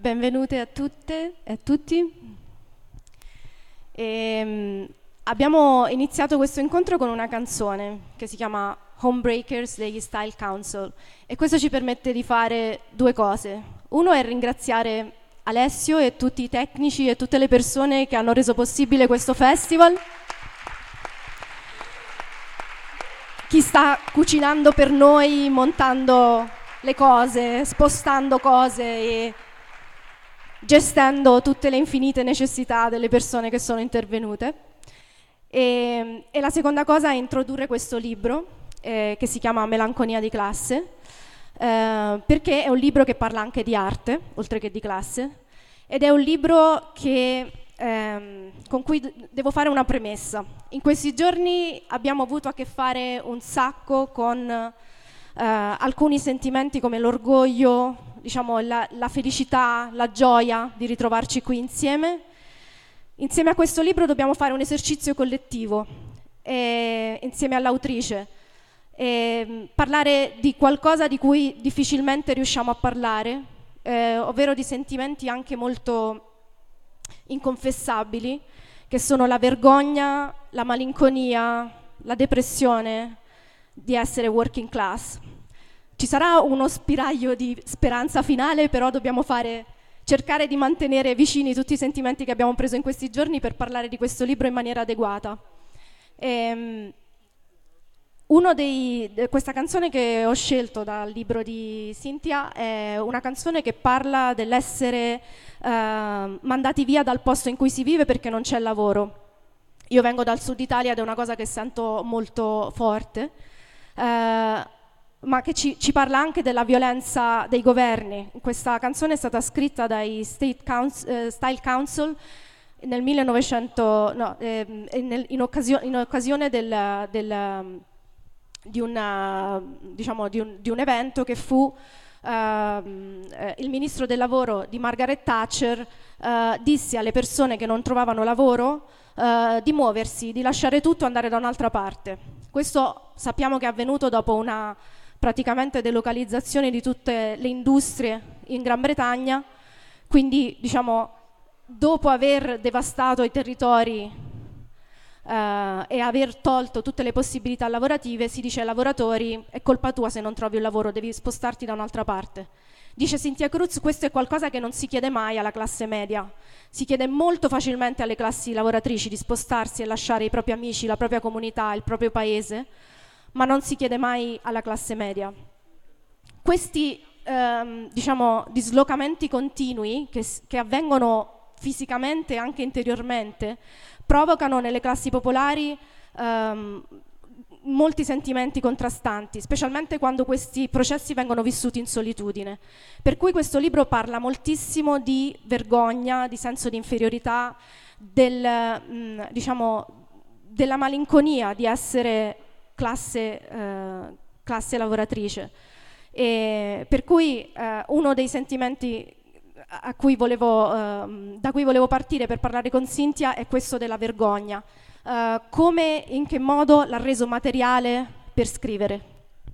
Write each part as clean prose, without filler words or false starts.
benvenute a tutte e a tutti. Abbiamo iniziato questo incontro con una canzone che si chiama Homebreakers degli Style Council e questo ci permette di fare due cose. Uno è ringraziare Alessio e tutti i tecnici e tutte le persone che hanno reso possibile questo festival. Chi sta cucinando per noi, montando le cose, spostando cose e gestendo tutte le infinite necessità delle persone che sono intervenute. E la seconda cosa è introdurre questo libro che si chiama Melanconia di classe, perché è un libro che parla anche di arte, oltre che di classe, ed è un libro con cui devo fare una premessa. In questi giorni abbiamo avuto a che fare un sacco con alcuni sentimenti come l'orgoglio, diciamo la felicità, la gioia di ritrovarci qui insieme. Insieme a questo libro dobbiamo fare un esercizio collettivo, insieme all'autrice, parlare di qualcosa di cui difficilmente riusciamo a parlare, ovvero di sentimenti anche molto inconfessabili, che sono la vergogna, la malinconia, la depressione di essere working class. Ci sarà uno spiraglio di speranza finale, però dobbiamo cercare di mantenere vicini tutti i sentimenti che abbiamo preso in questi giorni per parlare di questo libro in maniera adeguata. Questa canzone che ho scelto dal libro di Cynthia è una canzone che parla dell'essere mandati via dal posto in cui si vive perché non c'è lavoro. Io vengo dal sud Italia ed è una cosa che sento molto forte, ma che ci parla anche della violenza dei governi. Questa canzone è stata scritta dai Style Council nel 1900, in occasione di un evento che fu il ministro del lavoro di Margaret Thatcher disse alle persone che non trovavano lavoro di muoversi, di lasciare tutto e andare da un'altra parte. Questo sappiamo che è avvenuto dopo una praticamente delocalizzazione di tutte le industrie in Gran Bretagna, quindi diciamo dopo aver devastato i territori e aver tolto tutte le possibilità lavorative, si dice ai lavoratori: è colpa tua se non trovi un lavoro, devi spostarti da un'altra parte. Dice Cynthia Cruz, questo è qualcosa che non si chiede mai alla classe media, si chiede molto facilmente alle classi lavoratrici di spostarsi e lasciare i propri amici, la propria comunità, il proprio paese, ma non si chiede mai alla classe media. Questi dislocamenti continui che avvengono fisicamente e anche interiormente provocano nelle classi popolari molti sentimenti contrastanti, specialmente quando questi processi vengono vissuti in solitudine. Per cui questo libro parla moltissimo di vergogna, di senso di inferiorità, della malinconia di essere classe lavoratrice. E per cui uno dei sentimenti da cui volevo partire per parlare con Cynthia è questo della vergogna. In che modo l'ha reso materiale per scrivere.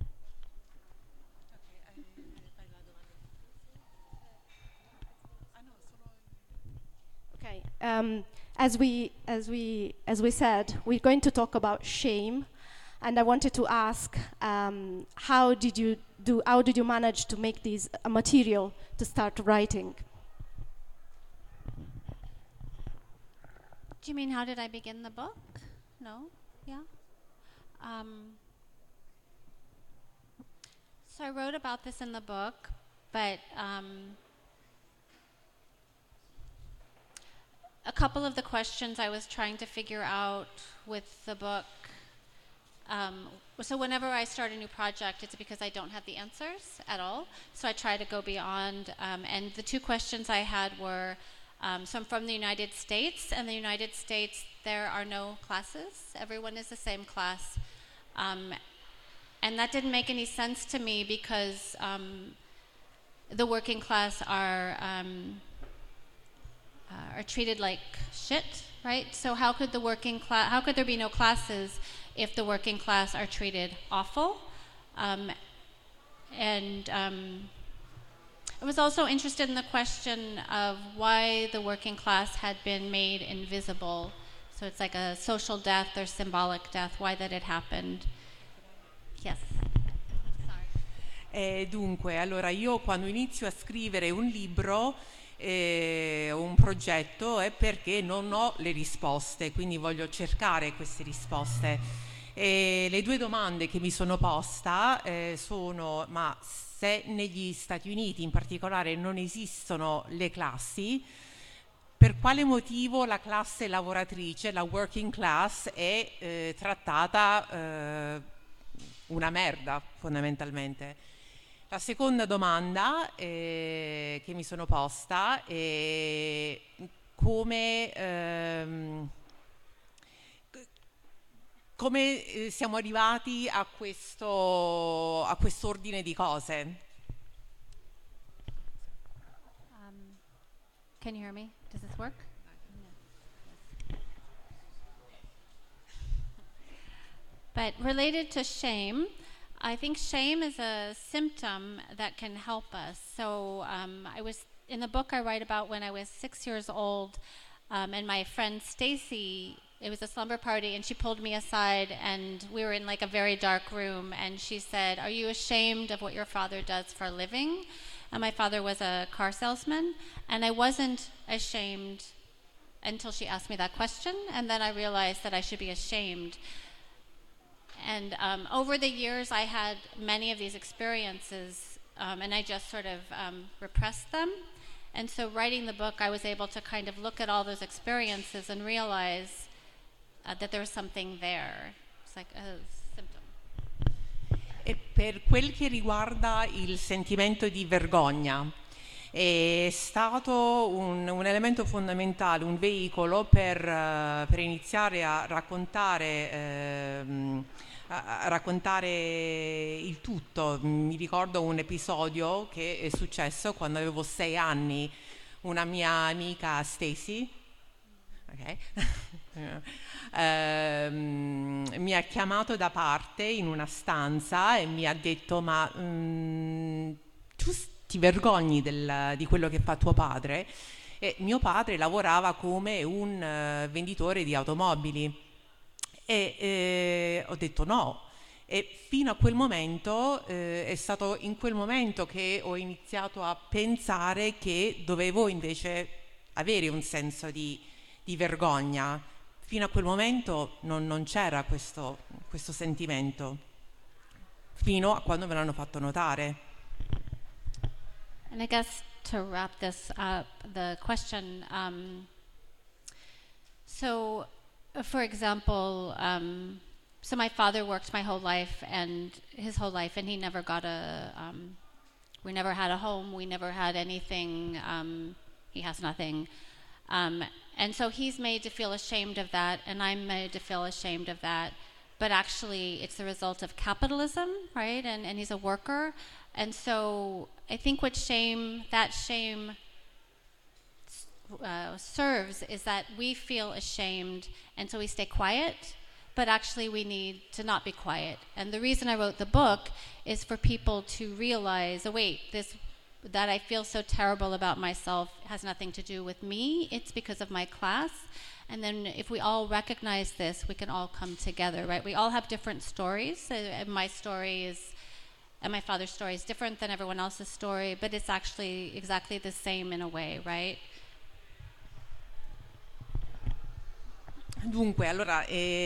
Okay. As we said, we're going to talk about shame, and I wanted to ask, how did you manage to make these material to start writing? Do you mean how did I begin the book? No? Yeah? So I wrote about this in the book, but a couple of the questions I was trying to figure out with the book, so whenever I start a new project, it's because I don't have the answers at all, so I try to go beyond, and the two questions I had were, so I'm from the United States, and the United States, there are no classes. Everyone is the same class. And that didn't make any sense to me because the working class are treated like shit, right? So how could there be no classes if the working class are treated awful? I was also interested in the question of why the working class had been made invisible. So it's like a social death or symbolic death, why that had happened. Yes. Dunque, allora io quando inizio a scrivere un libro, un progetto, è perché non ho le risposte, quindi voglio cercare queste risposte. E le due domande che mi sono posta sono: ma se negli Stati Uniti in particolare non esistono le classi, per quale motivo la classe lavoratrice, la working class, è trattata una merda fondamentalmente? La seconda domanda che mi sono posta è come siamo arrivati a quest'ordine di cose. Can you hear me? Does this work? But related to shame, I think shame is a symptom that can help us. So I was in the book I write about when I was 6 years old, and my friend Stacy, it was a slumber party, and she pulled me aside, and we were in like a very dark room, and she said, "Are you ashamed of what your father does for a living?" And my father was a car salesman, and I wasn't ashamed until she asked me that question, and then I realized that I should be ashamed. And over the years, I had many of these experiences, and I just sort of repressed them. And so writing the book, I was able to kind of look at all those experiences and realize that there was something there. It's like a symptom. E per quel che riguarda il sentimento di vergogna, è stato un elemento fondamentale, un veicolo per iniziare a raccontare il tutto. Mi ricordo un episodio che è successo quando avevo 6 anni. Una mia amica Stacy, okay, mi ha chiamato da parte in una stanza e mi ha detto: ma tu ti vergogni di quello che fa tuo padre? E mio padre lavorava come un venditore di automobili. E ho detto no, e fino a quel momento è stato in quel momento che ho iniziato a pensare che dovevo invece avere un senso di vergogna. Fino a quel momento non c'era questo sentimento, fino a quando me l'hanno fatto notare. And I guess to wrap this up, the question, so for example, so my father worked my whole life and he never got we never had a home, we never had anything, he has nothing. And so he's made to feel ashamed of that, and I'm made to feel ashamed of that. But actually, it's the result of capitalism, right? And he's a worker. And so I think what that shame serves is that we feel ashamed, and so we stay quiet, but actually we need to not be quiet. And the reason I wrote the book is for people to realize, oh wait, that I feel so terrible about myself has nothing to do with me, it's because of my class. And then if we all recognize this, we can all come together, right? We all have different stories. My story is, and my father's story is different than everyone else's story, but it's actually exactly the same in a way, right? Dunque, allora,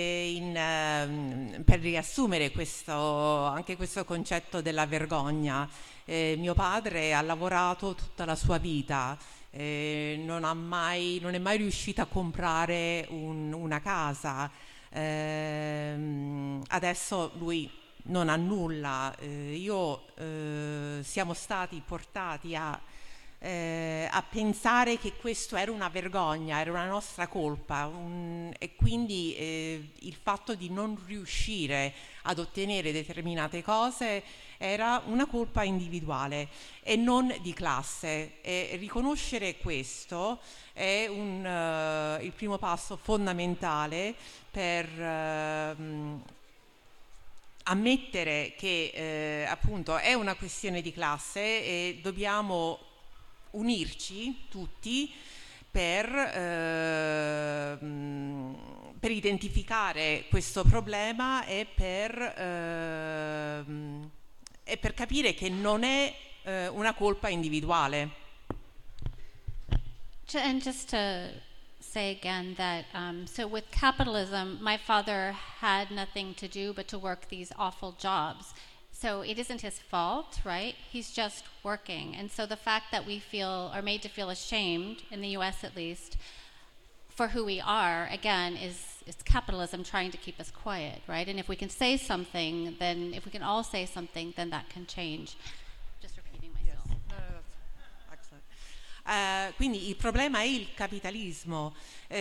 per riassumere anche questo concetto della vergogna, mio padre ha lavorato tutta la sua vita, non è mai riuscito a comprare una casa, adesso lui non ha nulla, siamo stati portati a pensare che questo era una vergogna, era una nostra colpa, e quindi il fatto di non riuscire ad ottenere determinate cose era una colpa individuale e non di classe, e riconoscere questo è il primo passo fondamentale per ammettere che appunto è una questione di classe e dobbiamo unirci tutti per identificare questo problema e per capire che non è una colpa individuale. And just to say again that so with capitalism, my father had nothing to do but to work these awful jobs. So it isn't his fault, right? He's just working. And so the fact that we are made to feel ashamed, in the US at least, for who we are, again, is capitalism trying to keep us quiet, right? And if we can say something, then if we can all say something, then that can change. Just repeating myself. Yes. No, excellent. Quindi il problema è il capitalismo.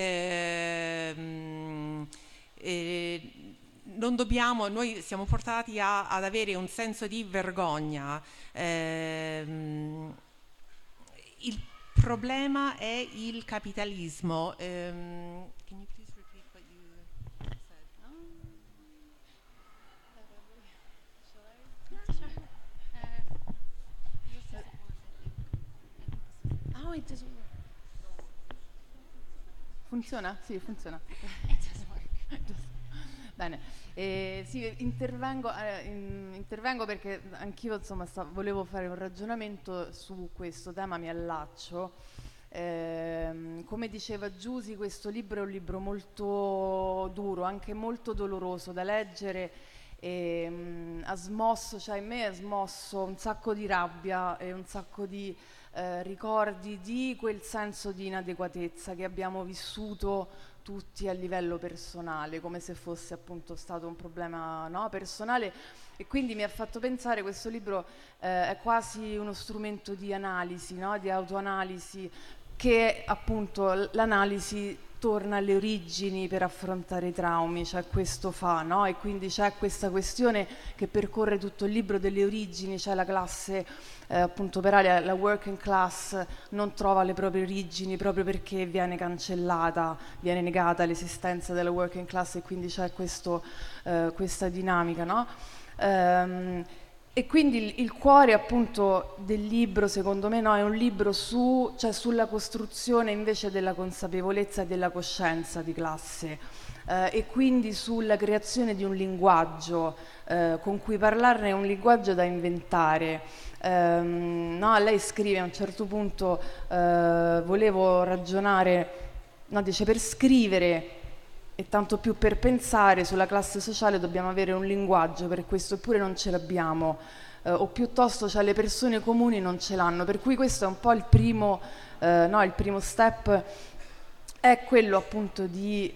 Non dobbiamo, noi siamo portati ad avere un senso di vergogna. Il problema è il capitalismo. Can you please repeat what you said? Oh, it doesn't work. Funziona? Sì, funziona. It doesn't work. Bene, sì, intervengo perché anch'io insomma volevo fare un ragionamento su questo tema, mi allaccio. Come diceva Giusy, questo libro è un libro molto duro, anche molto doloroso da leggere, e ha smosso, cioè in me ha smosso un sacco di rabbia e un sacco di ricordi di quel senso di inadeguatezza che abbiamo vissuto tutti a livello personale, come se fosse appunto stato un problema, no, personale, e quindi mi ha fatto pensare, questo libro è quasi uno strumento di analisi, no, di autoanalisi, che appunto l'analisi torna alle origini per affrontare i traumi, cioè questo fa, no? E quindi c'è questa questione che percorre tutto il libro delle origini, c'è la classe appunto operaria, la working class non trova le proprie origini proprio perché viene cancellata, viene negata l'esistenza della working class, e quindi c'è questa dinamica, no? E quindi il cuore appunto del libro, secondo me, no, è un libro sulla costruzione invece della consapevolezza e della coscienza di classe, e quindi sulla creazione di un linguaggio con cui parlarne, è un linguaggio da inventare. No, lei scrive a un certo punto, volevo ragionare, no, dice, per scrivere e tanto più per pensare sulla classe sociale dobbiamo avere un linguaggio, per questo eppure non ce l'abbiamo, o piuttosto, cioè, le persone comuni non ce l'hanno, per cui questo è un po' il primo step, è quello appunto di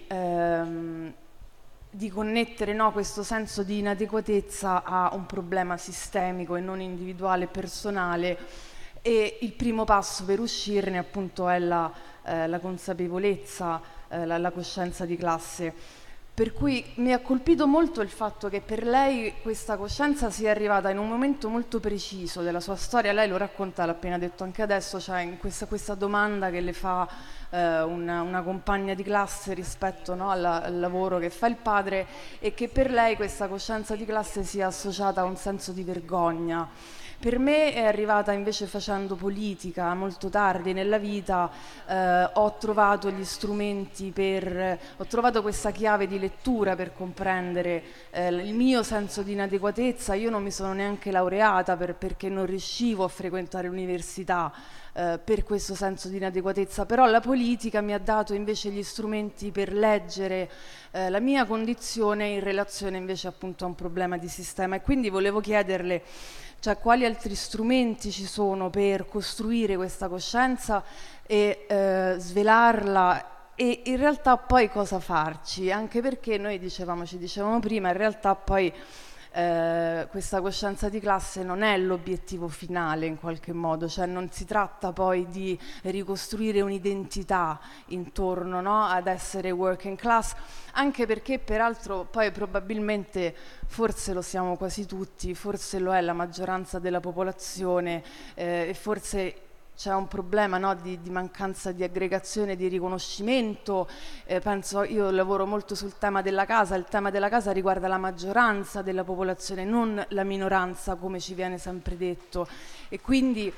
connettere, no, questo senso di inadeguatezza a un problema sistemico e non individuale e personale, e il primo passo per uscirne appunto è la consapevolezza, la coscienza di classe. Per cui mi ha colpito molto il fatto che per lei questa coscienza sia arrivata in un momento molto preciso della sua storia. Lei lo racconta, l'ha appena detto anche adesso, cioè in questa domanda che le fa una compagna di classe rispetto, no, al lavoro che fa il padre, e che per lei questa coscienza di classe sia associata a un senso di vergogna. Per me è arrivata invece facendo politica molto tardi nella vita, ho trovato gli strumenti ho trovato questa chiave di lettura per comprendere il mio senso di inadeguatezza. Io non mi sono neanche laureata perché non riuscivo a frequentare l'università per questo senso di inadeguatezza, però la politica mi ha dato invece gli strumenti per leggere la mia condizione in relazione invece appunto a un problema di sistema, e quindi volevo chiederle, cioè, quali altri strumenti ci sono per costruire questa coscienza e svelarla, e in realtà poi cosa farci, anche perché noi ci dicevamo prima, in realtà poi questa coscienza di classe non è l'obiettivo finale in qualche modo, cioè non si tratta poi di ricostruire un'identità intorno, no, ad essere working class, anche perché peraltro poi probabilmente, forse lo siamo quasi tutti, forse lo è la maggioranza della popolazione, e forse c'è un problema, no, di mancanza di aggregazione, di riconoscimento. Penso, io lavoro molto sul tema della casa, il tema della casa riguarda la maggioranza della popolazione, non la minoranza come ci viene sempre detto, e quindi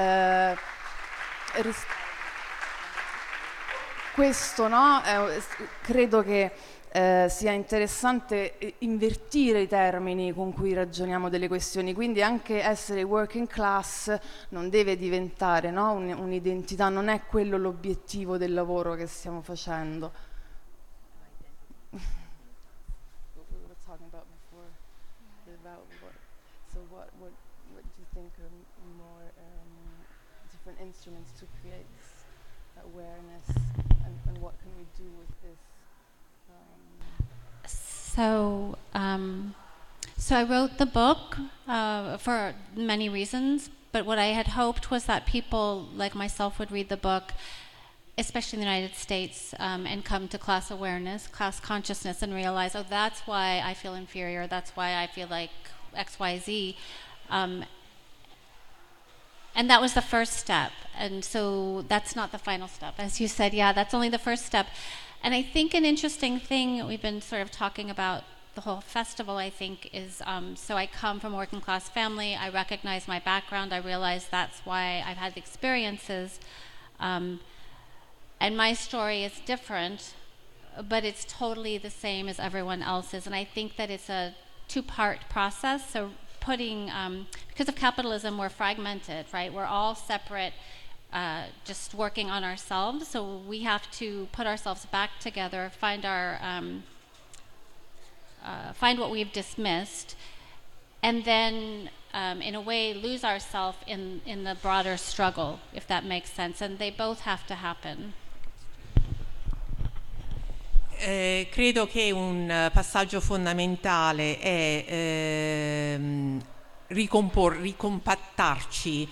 questo, no, credo che sia interessante invertire i termini con cui ragioniamo delle questioni, quindi anche essere working class non deve diventare, no, un'identità, non è quello l'obiettivo del lavoro che stiamo facendo. Instruments to create awareness, and what can we do with this? So I wrote the book for many reasons, but what I had hoped was that people like myself would read the book, especially in the United States, and come to class awareness, class consciousness, and realize, oh, that's why I feel inferior, that's why I feel like X, Y, Z. And that was the first step. And so that's not the final step. As you said, yeah, that's only the first step. And I think an interesting thing we've been sort of talking about the whole festival, I think, is so I come from a working class family. I recognize my background. I realize that's why I've had the experiences. And my story is different, but it's totally the same as everyone else's. And I think that it's a two-part process. So putting, because of capitalism, we're fragmented, right? We're all separate, just working on ourselves. So we have to put ourselves back together, find what we've dismissed, and then, in a way, lose ourselves in the broader struggle, if that makes sense. And they both have to happen. Credo che un passaggio fondamentale è ricompattarci,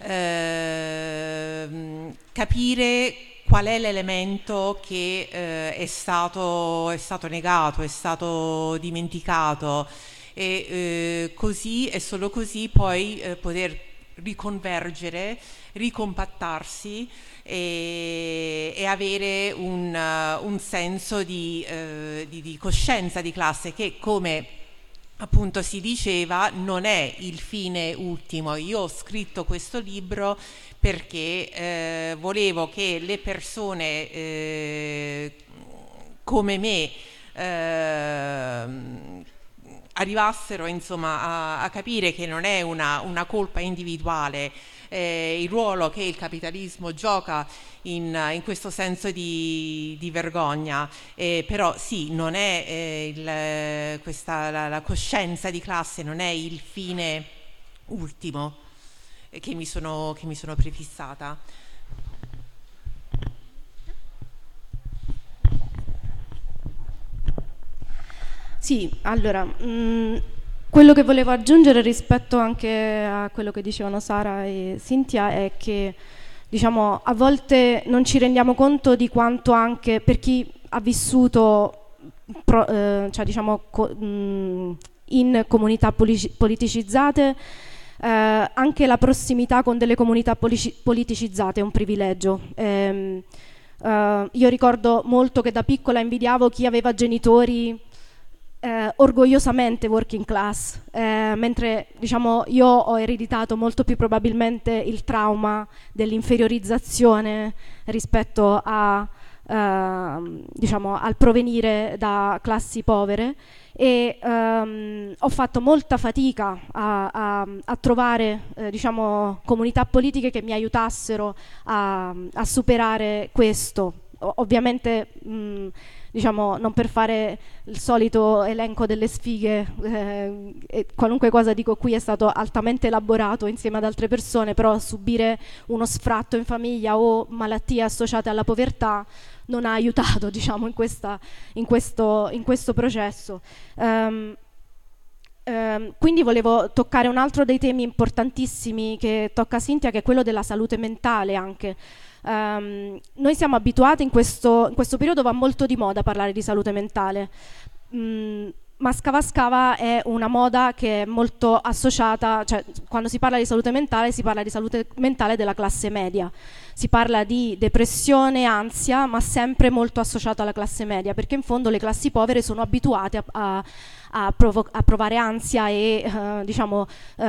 capire qual è l'elemento che è stato negato, è stato dimenticato, e così e solo così poi poter riconvergere, ricompattarsi e avere un senso di coscienza di classe che, come appunto si diceva, non è il fine ultimo. Io ho scritto questo libro perché volevo che le persone come me arrivassero, insomma, a capire che non è una colpa individuale il ruolo che il capitalismo gioca in questo senso di vergogna, però sì, non è la coscienza di classe non è il fine ultimo che mi sono prefissata. Sì, allora, quello che volevo aggiungere rispetto anche a quello che dicevano Sara e Cinzia è che, diciamo, a volte non ci rendiamo conto di quanto anche per chi ha vissuto in comunità politicizzate, anche la prossimità con delle comunità politicizzate è un privilegio. Io ricordo molto che da piccola invidiavo chi aveva genitori orgogliosamente working class, mentre, diciamo, io ho ereditato molto più probabilmente il trauma dell'inferiorizzazione rispetto diciamo, al provenire da classi povere, e ho fatto molta fatica a trovare diciamo, comunità politiche che mi aiutassero a superare questo. Ovviamente diciamo, non per fare il solito elenco delle sfighe, qualunque cosa dico qui è stato altamente elaborato insieme ad altre persone, però subire uno sfratto in famiglia o malattie associate alla povertà non ha aiutato, diciamo, in questo processo. Quindi volevo toccare un altro dei temi importantissimi che tocca Cinzia, che è quello della salute mentale anche. Noi siamo abituati, in questo periodo va molto di moda parlare di salute mentale, Mascava è una moda che è molto associata, cioè quando si parla di salute mentale si parla di salute mentale della classe media, si parla di depressione, ansia, ma sempre molto associata alla classe media, perché in fondo le classi povere sono abituate a provare ansia e diciamo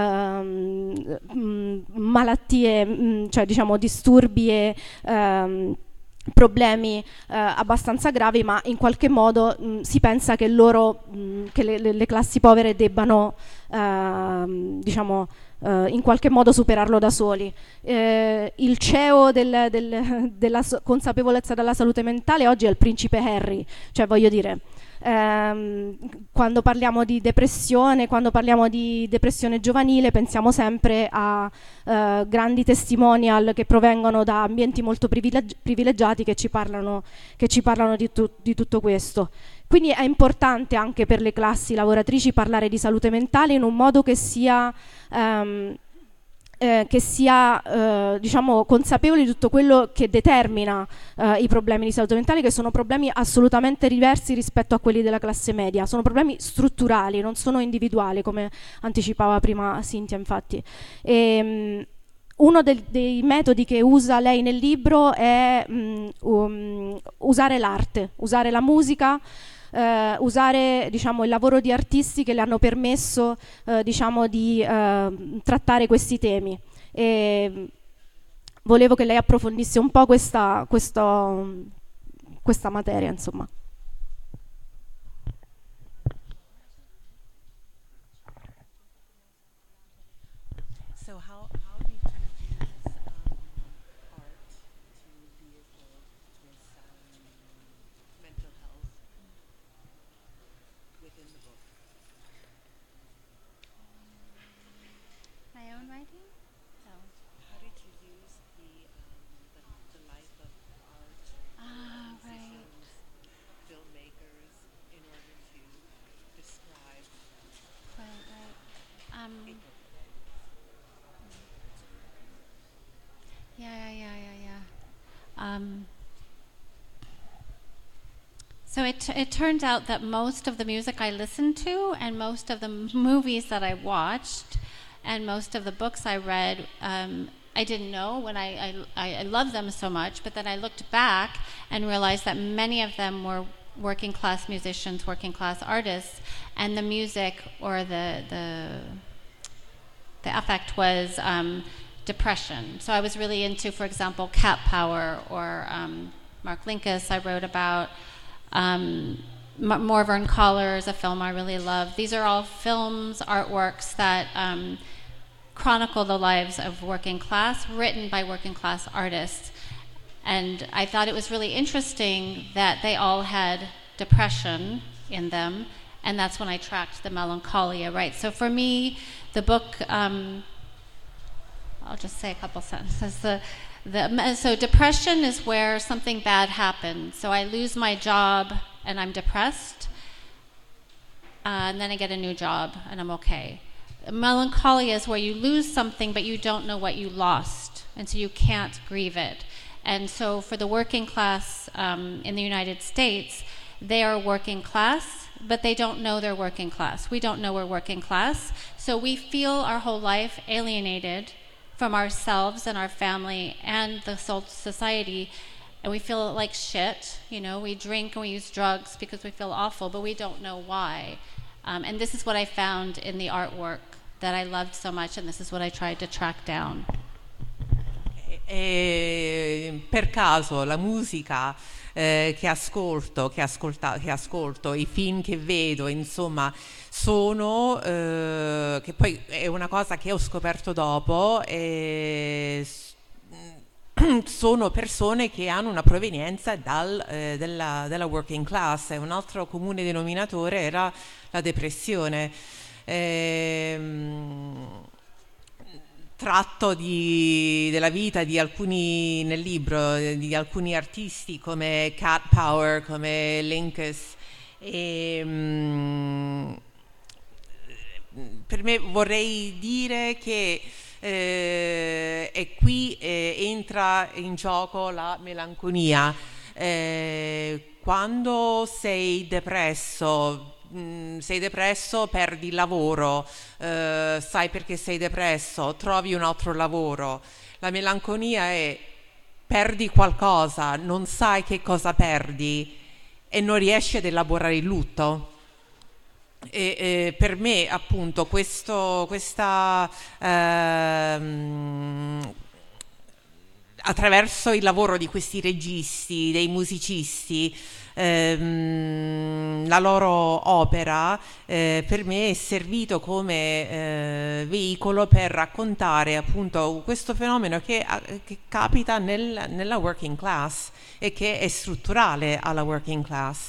malattie, cioè diciamo disturbi e problemi abbastanza gravi, ma in qualche modo si pensa che che le classi povere debbano diciamo in qualche modo superarlo da soli. Il CEO della consapevolezza della salute mentale oggi è il principe Harry, cioè voglio dire, quando parliamo di depressione giovanile, pensiamo sempre a grandi testimonial che provengono da ambienti molto privilegiati che ci parlano di tutto questo. Quindi è importante anche per le classi lavoratrici parlare di salute mentale in un modo che sia diciamo consapevole di tutto quello che determina i problemi di salute mentale, che sono problemi assolutamente diversi rispetto a quelli della classe media, sono problemi strutturali, non sono individuali, come anticipava prima Cinzia, infatti. Uno dei metodi che usa lei nel libro è usare l'arte, usare la musica, usare diciamo il lavoro di artisti che le hanno permesso diciamo di trattare questi temi, e volevo che lei approfondisse un po' questa materia, insomma. So it turned out that most of the music I listened to and most of the movies that I watched and most of the books I read, I didn't know when I loved them so much, but then I looked back and realized that many of them were working class musicians, working class artists, and the music or the affect was depression. So I was really into, for example, Cat Power or Mark Linkous I wrote about. Morvern Collars, a film I really love. These are all films, artworks that chronicle the lives of working class, written by working class artists. And I thought it was really interesting that they all had depression in them, and that's when I tracked the melancholia, right? So for me, the book, I'll just say a couple sentences. So depression is where something bad happens. So I lose my job and I'm depressed, and then I get a new job and I'm okay. Melancholia is where you lose something but you don't know what you lost, and so you can't grieve it. And so for the working class in the United States, they are working class, but they don't know they're working class. We don't know we're working class, so we feel our whole life alienated from ourselves and our family and the society, and we feel like shit. You know, we drink and we use drugs because we feel awful, but we don't know why. And this is what I found in the artwork that I loved so much, and this is what I tried to track down. Per caso la musica che ascolto, i film che vedo, insomma, sono, che poi è una cosa che ho scoperto dopo, sono persone che hanno una provenienza della working class, e un altro comune denominatore era la depressione. Tratto della vita di alcuni nel libro, di alcuni artisti come Cat Power, come Linkous, per me vorrei dire che e qui entra in gioco la melanconia. Quando sei depresso, sei depresso, perdi il lavoro, sai perché sei depresso, trovi un altro lavoro. La melanconia è perdi qualcosa, non sai che cosa perdi e non riesci ad elaborare il lutto. E per me appunto questa attraverso il lavoro di questi registi, dei musicisti, la loro opera per me è servito come veicolo per raccontare appunto questo fenomeno che capita nella working class e che è strutturale alla working class.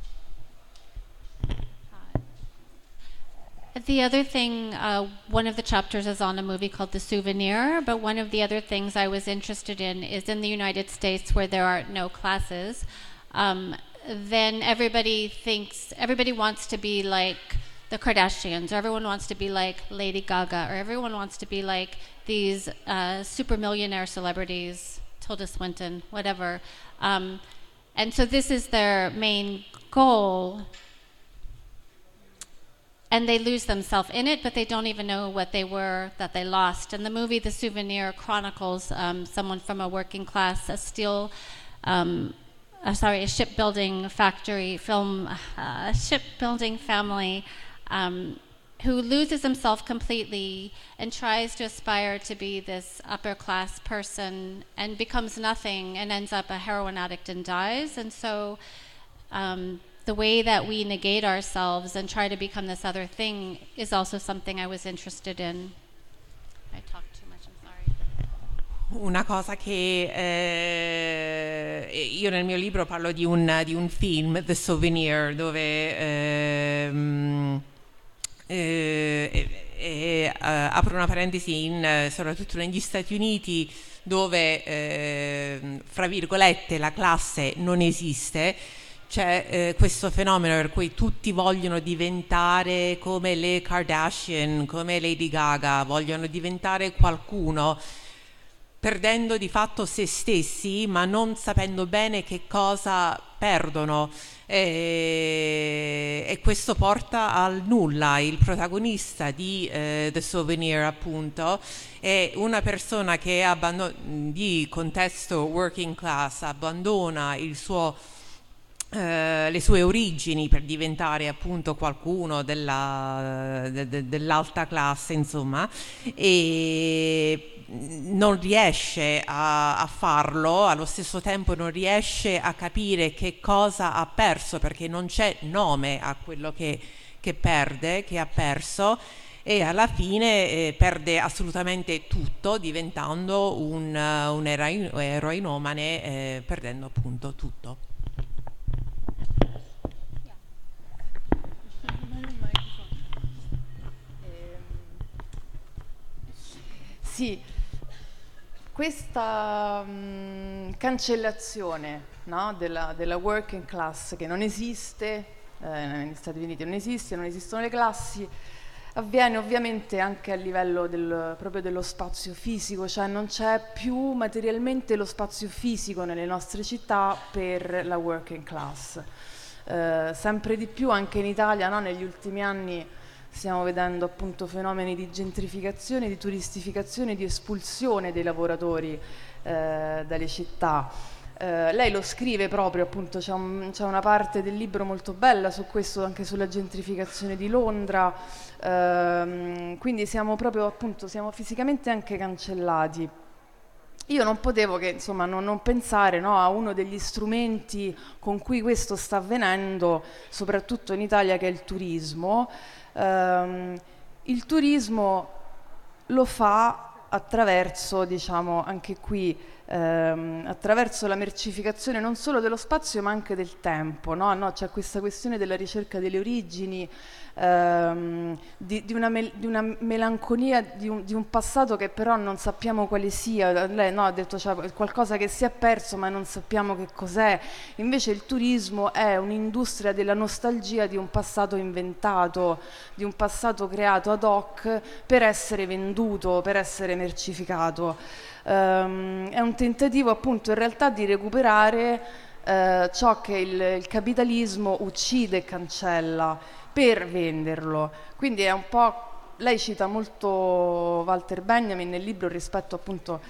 The other thing, one of the chapters is on a movie called The Souvenir, but one of the other things I was interested in is in the United States where there are no classes, then everybody wants to be like the Kardashians, or everyone wants to be like Lady Gaga, or everyone wants to be like these super millionaire celebrities, Tilda Swinton, whatever. And so this is their main goal. And they lose themselves in it, but they don't even know what they were that they lost. And the movie The Souvenir chronicles someone from a working class, a shipbuilding family who loses himself completely and tries to aspire to be this upper class person and becomes nothing and ends up a heroin addict and dies. And so the way that we negate ourselves and try to become this other thing is also something I was interested in. I talked too much, I'm sorry. Una cosa che io nel mio libro parlo di un film, The Souvenir, dove apro una parentesi, soprattutto negli Stati Uniti, dove fra virgolette la classe non esiste. C'è questo fenomeno per cui tutti vogliono diventare come le Kardashian, come Lady Gaga, vogliono diventare qualcuno, perdendo di fatto se stessi, ma non sapendo bene che cosa perdono. E questo porta al nulla. Il protagonista di The Souvenir, appunto, è una persona che di contesto working class, abbandona le sue origini per diventare appunto qualcuno dell'alta classe, insomma, e non riesce a farlo, allo stesso tempo non riesce a capire che cosa ha perso, perché non c'è nome a quello che perde, che ha perso, e alla fine perde assolutamente tutto, diventando un eroinomane, perdendo appunto tutto. Sì, questa cancellazione, no, della working class che non esiste, negli Stati Uniti non esistono le classi, avviene ovviamente anche a livello proprio dello spazio fisico, cioè non c'è più materialmente lo spazio fisico nelle nostre città per la working class. Sempre di più anche in Italia, no, negli ultimi anni stiamo vedendo appunto fenomeni di gentrificazione, di turistificazione, di espulsione dei lavoratori dalle città. Lei lo scrive proprio, appunto, c'è una parte del libro molto bella su questo, anche sulla gentrificazione di Londra, quindi siamo proprio, appunto, siamo fisicamente anche cancellati. Io non potevo che, insomma, non pensare, no, a uno degli strumenti con cui questo sta avvenendo, soprattutto in Italia, che è il turismo. Il turismo lo fa attraverso, diciamo, anche qui, attraverso la mercificazione non solo dello spazio ma anche del tempo, no? C'è questa questione della ricerca delle origini, di una melanconia di un passato che però non sappiamo quale sia. Lei, no, ha detto, cioè, qualcosa che si è perso ma non sappiamo che cos'è. Invece il turismo è un'industria della nostalgia di un passato inventato, di un passato creato ad hoc per essere venduto, per essere mercificato. È un tentativo, appunto, in realtà di recuperare ciò che il capitalismo uccide e cancella per venderlo. Quindi è un po'... Lei cita molto Walter Benjamin nel libro rispetto appunto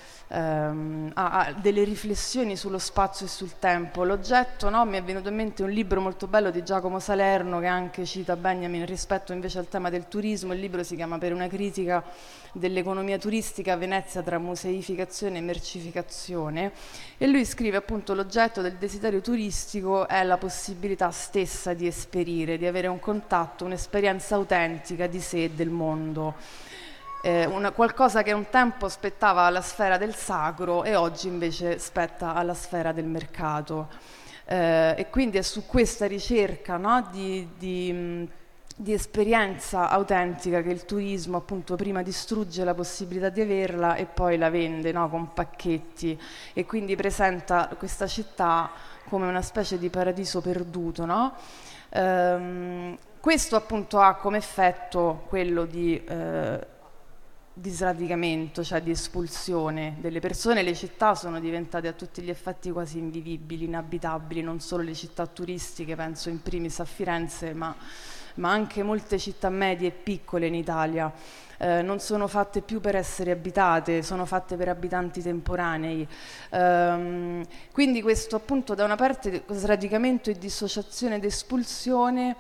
a delle riflessioni sullo spazio e sul tempo. L'oggetto, no, mi è venuto in mente un libro molto bello di Giacomo Salerno che anche cita Benjamin rispetto invece al tema del turismo. Il libro si chiama Per una critica dell'economia turistica a Venezia tra museificazione e mercificazione, e lui scrive appunto l'oggetto del desiderio turistico è la possibilità stessa di esperire, di avere un contatto, un'esperienza autentica di sé e del mondo. Qualcosa che un tempo spettava alla sfera del sacro e oggi invece spetta alla sfera del mercato. E quindi è su questa ricerca, no, di esperienza autentica che il turismo appunto prima distrugge la possibilità di averla e poi la vende, no, con pacchetti, e quindi presenta questa città come una specie di paradiso perduto, no? Questo appunto ha come effetto quello di sradicamento, cioè di espulsione delle persone. Le città sono diventate a tutti gli effetti quasi invivibili, inabitabili, non solo le città turistiche, penso in primis a Firenze, ma anche molte città medie e piccole in Italia. Non sono fatte più per essere abitate, sono fatte per abitanti temporanei. Quindi questo appunto da una parte sradicamento e dissociazione ed espulsione,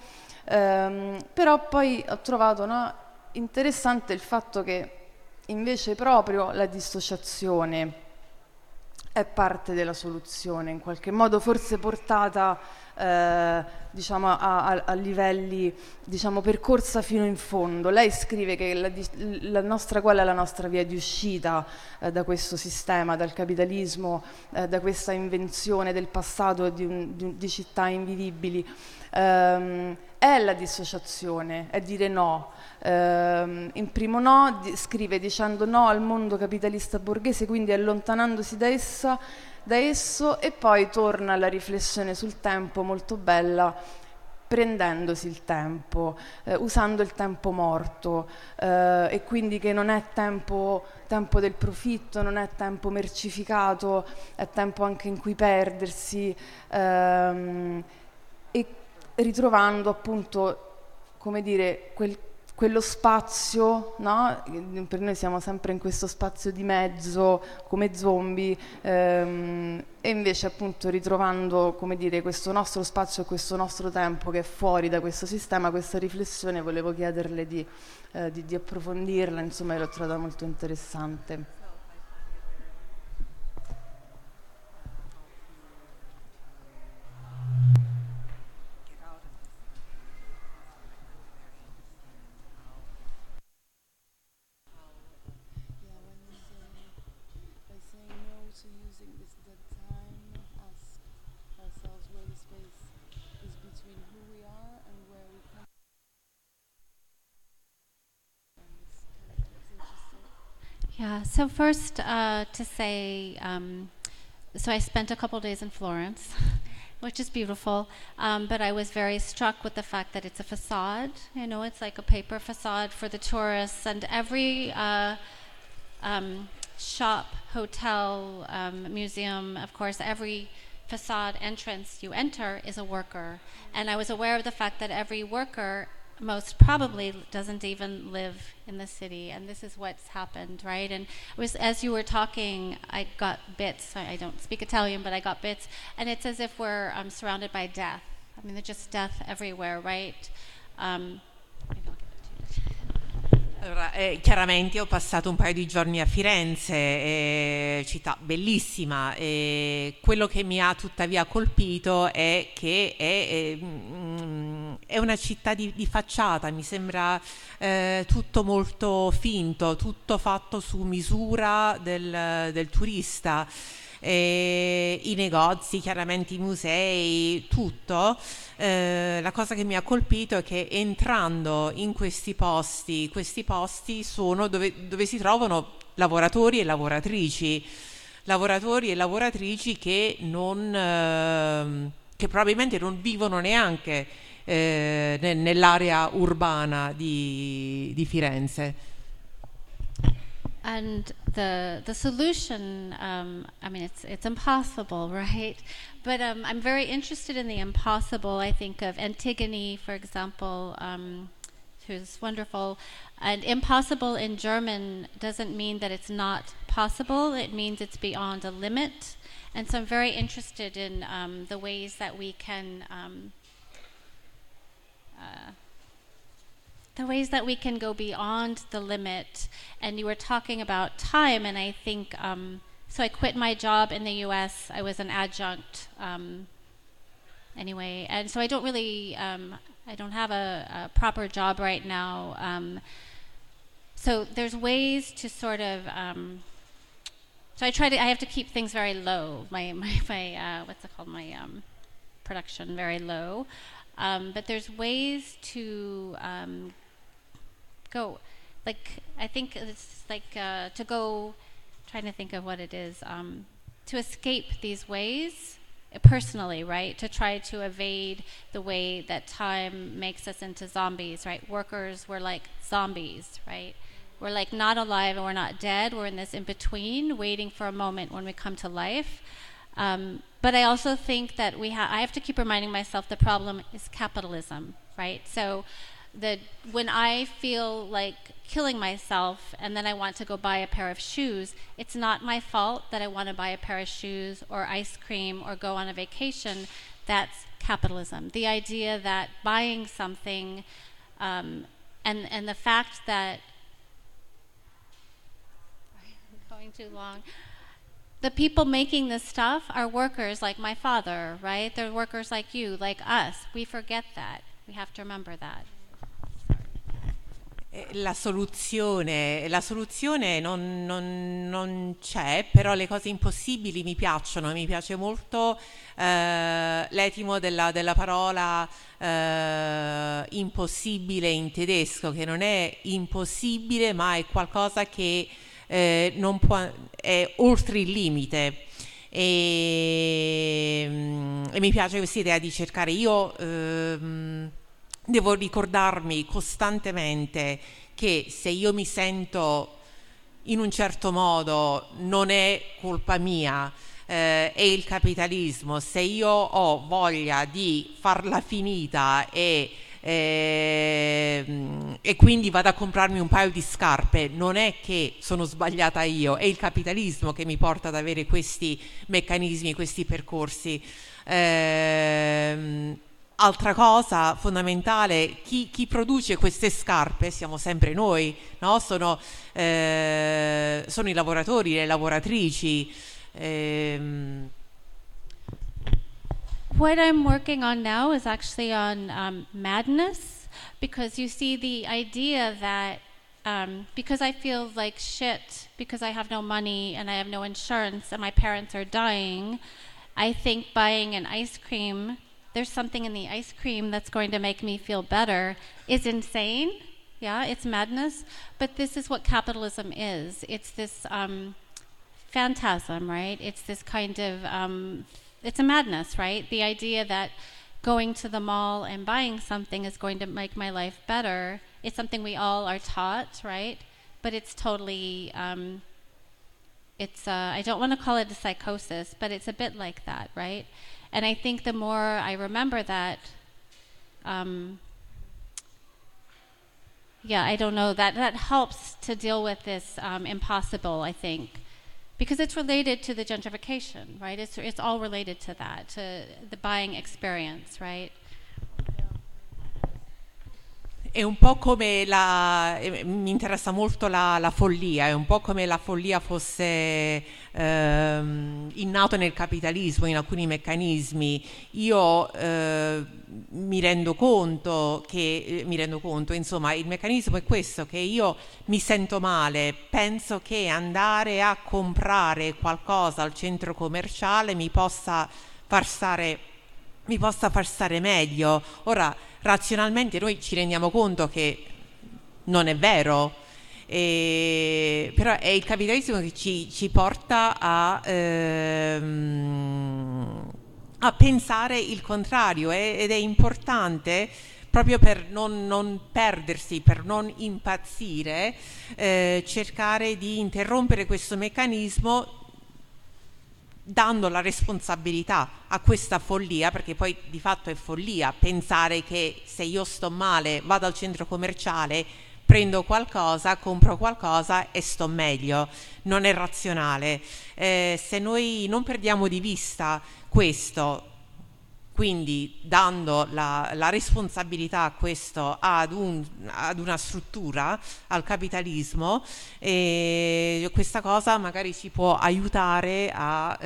però poi ho trovato, no, interessante il fatto che invece proprio la dissociazione è parte della soluzione, in qualche modo forse portata diciamo a livelli, diciamo, percorsa fino in fondo. Lei scrive che qual è la nostra via di uscita da questo sistema, dal capitalismo, da questa invenzione del passato di città invivibili. È la dissociazione, è dire no. In primo no scrive dicendo no al mondo capitalista borghese, quindi allontanandosi da esso, e poi torna alla riflessione sul tempo molto bella, prendendosi il tempo, usando il tempo morto, e quindi che non è tempo del profitto, non è tempo mercificato, è tempo anche in cui perdersi, e ritrovando appunto, come dire, quello spazio, no? Per noi siamo sempre in questo spazio di mezzo come zombie, e invece appunto ritrovando, come dire, questo nostro spazio e questo nostro tempo che è fuori da questo sistema. Questa riflessione volevo chiederle di approfondirla, insomma l'ho trovata molto interessante. Yeah, so first to say, so I spent a couple days in Florence, which is beautiful, but I was very struck with the fact that it's a facade. You know, it's like a paper facade for the tourists, and every shop, hotel, museum, of course, every facade entrance you enter is a worker. And I was aware of the fact that every worker most probably doesn't even live in the city, and this is what's happened, right? And it was, as you were talking, I got bits. I don't speak Italian, but I got bits, and it's as if we're surrounded by death. I mean, there's just death everywhere, right? Allora, chiaramente ho passato un paio di giorni a Firenze, città bellissima, e quello che mi ha tuttavia colpito è che è una città di facciata. Mi sembra tutto molto finto, tutto fatto su misura del turista. I negozi, chiaramente i musei, tutto. La cosa che mi ha colpito è che entrando in questi posti sono dove si trovano lavoratori e lavoratrici che che probabilmente non vivono neanche nell'area urbana di Firenze. And the solution, I mean, it's impossible, right? But I'm very interested in the impossible. I think of Antigone, for example, who's wonderful. And impossible in German doesn't mean that it's not possible. It means it's beyond a limit. And so I'm very interested in the ways that we can go beyond the limit. And you were talking about time, and I think, so I quit my job in the US. I was an adjunct anyway, and so I don't really, I don't have a proper job right now. So there's ways to sort of, so I have to keep things very low, my what's it called, my production very low. But there's ways to go, like, I think it's like to go, trying to think of what it is, to escape these ways personally, right? To try to evade the way that time makes us into zombies, right? Workers, we're like zombies, right? We're like not alive and we're not dead. We're in this in-between, waiting for a moment when we come to life. But I also think that I have to keep reminding myself the problem is capitalism, right? So when I feel like killing myself and then I want to go buy a pair of shoes, it's not my fault that I want to buy a pair of shoes or ice cream or go on a vacation. That's capitalism. The idea that buying something and the fact that going too long. The people making this stuff are workers like my father, right? They're workers like you, like us. We forget that. We have to remember that. La soluzione non c'è, però le cose impossibili mi piacciono. Mi piace molto l'etimo della parola impossibile in tedesco, che non è impossibile, ma è qualcosa che non può, è oltre il limite. E mi piace questa idea di cercare. Io devo ricordarmi costantemente che se io mi sento in un certo modo non è colpa mia, è il capitalismo. Se io ho voglia di farla finita e quindi vado a comprarmi un paio di scarpe, non è che sono sbagliata io, è il capitalismo che mi porta ad avere questi meccanismi, questi percorsi. Altra cosa fondamentale, chi produce queste scarpe siamo sempre noi, no? Sono i lavoratori, le lavoratrici. What I'm working on now is actually on madness, because you see the idea that because I feel like shit, because I have no money and I have no insurance and my parents are dying, I think buying an ice cream, there's something in the ice cream that's going to make me feel better, is insane. Yeah, it's madness. But this is what capitalism is. It's this phantasm, right? It's this kind of, it's a madness, right? The idea that going to the mall and buying something is going to make my life better. It's something we all are taught, right? But it's totally, I don't want to call it a psychosis, but it's a bit like that, right? And I think the more I remember that, I don't know, that helps to deal with this impossible, I think, because it's related to the gentrification, right? It's all related to that, to the buying experience, right? È un po' come mi interessa molto la follia, è un po' come la follia fosse innato nel capitalismo, in alcuni meccanismi. Io mi rendo conto, insomma, il meccanismo è questo, che io mi sento male, penso che andare a comprare qualcosa al centro commerciale mi possa far stare meglio. Ora, razionalmente noi ci rendiamo conto che non è vero, però è il capitalismo che ci porta a pensare il contrario, ed è importante proprio per non perdersi, per non impazzire, cercare di interrompere questo meccanismo dando la responsabilità a questa follia, perché poi di fatto è follia pensare che se io sto male vado al centro commerciale, prendo qualcosa, compro qualcosa e sto meglio. Non è razionale. Se noi non perdiamo di vista questo, quindi dando la responsabilità a questo ad una struttura, al capitalismo, questa cosa magari ci può aiutare a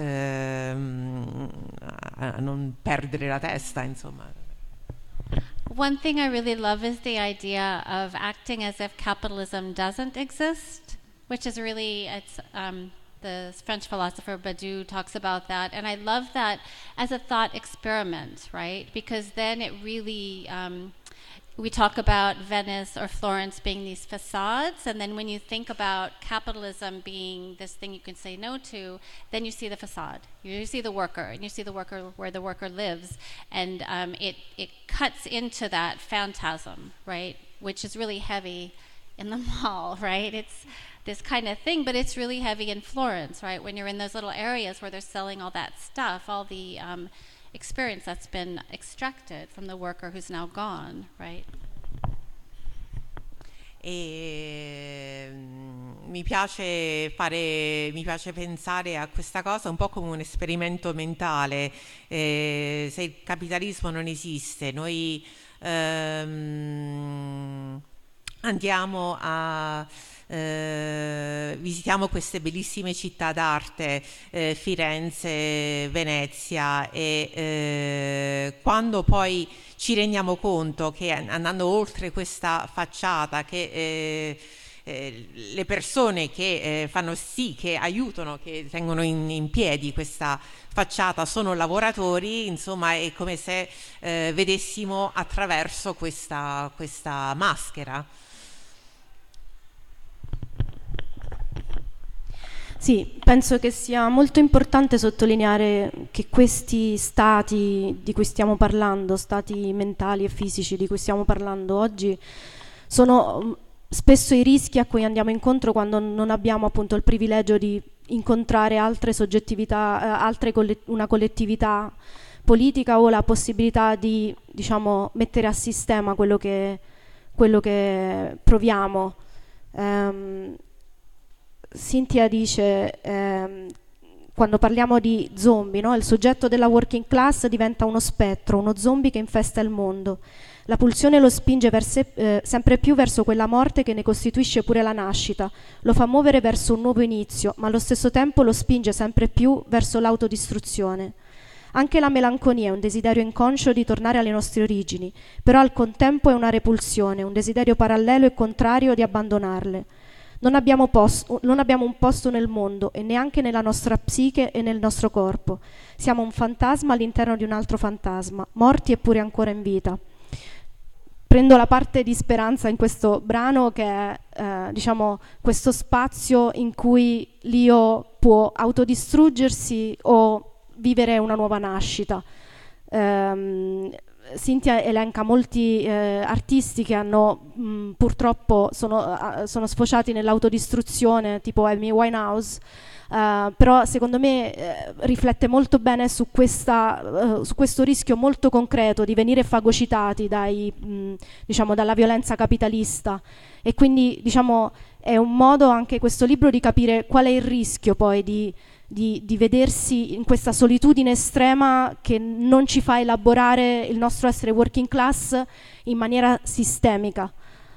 non perdere la testa, insomma. One thing I really love is the idea of acting as if capitalism doesn't exist, which is really, the French philosopher Badiou talks about that, and I love that as a thought experiment, right? Because then it really, we talk about Venice or Florence being these facades, and then when you think about capitalism being this thing you can say no to, then you see the facade. You see the worker, and you see the worker where the worker lives, and it cuts into that phantasm, right? Which is really heavy in the mall, right? It's this kind of thing, but it's really heavy in Florence, right? When you're in those little areas where they're selling all that stuff, all the experience that's been extracted from the worker who's now gone, right? E mi piace pensare a questa cosa un po' come un esperimento mentale. Se il capitalismo non esiste, noi andiamo a visitiamo queste bellissime città d'arte, Firenze, Venezia, e quando poi ci rendiamo conto che andando oltre questa facciata, che le persone che fanno sì, che aiutano, che tengono in piedi questa facciata sono lavoratori, insomma è come se vedessimo attraverso questa maschera. Sì, penso che sia molto importante sottolineare che questi stati di cui stiamo parlando, stati mentali e fisici di cui stiamo parlando oggi, sono spesso i rischi a cui andiamo incontro quando non abbiamo appunto il privilegio di incontrare altre soggettività, una collettività politica o la possibilità di, diciamo, mettere a sistema quello che proviamo. Cynthia dice, quando parliamo di zombie, no? Il soggetto della working class diventa uno spettro, uno zombie che infesta il mondo. La pulsione lo spinge sempre più verso quella morte che ne costituisce pure la nascita, lo fa muovere verso un nuovo inizio, ma allo stesso tempo lo spinge sempre più verso l'autodistruzione. Anche la melanconia è un desiderio inconscio di tornare alle nostre origini, però al contempo è una repulsione, un desiderio parallelo e contrario di abbandonarle. Non abbiamo un posto nel mondo e neanche nella nostra psiche e nel nostro corpo. Siamo un fantasma all'interno di un altro fantasma, morti eppure ancora in vita. Prendo la parte di speranza in questo brano, che è diciamo, questo spazio in cui l'io può autodistruggersi o vivere una nuova nascita. Cynthia elenca molti artisti che hanno purtroppo sono sfociati nell'autodistruzione, tipo Amy Winehouse, però secondo me riflette molto bene su questo rischio molto concreto di venire fagocitati dalla violenza capitalista, e quindi diciamo, è un modo anche questo libro di capire qual è il rischio poi di vedersi in questa solitudine estrema che non ci fa elaborare il nostro essere working class in maniera sistemica.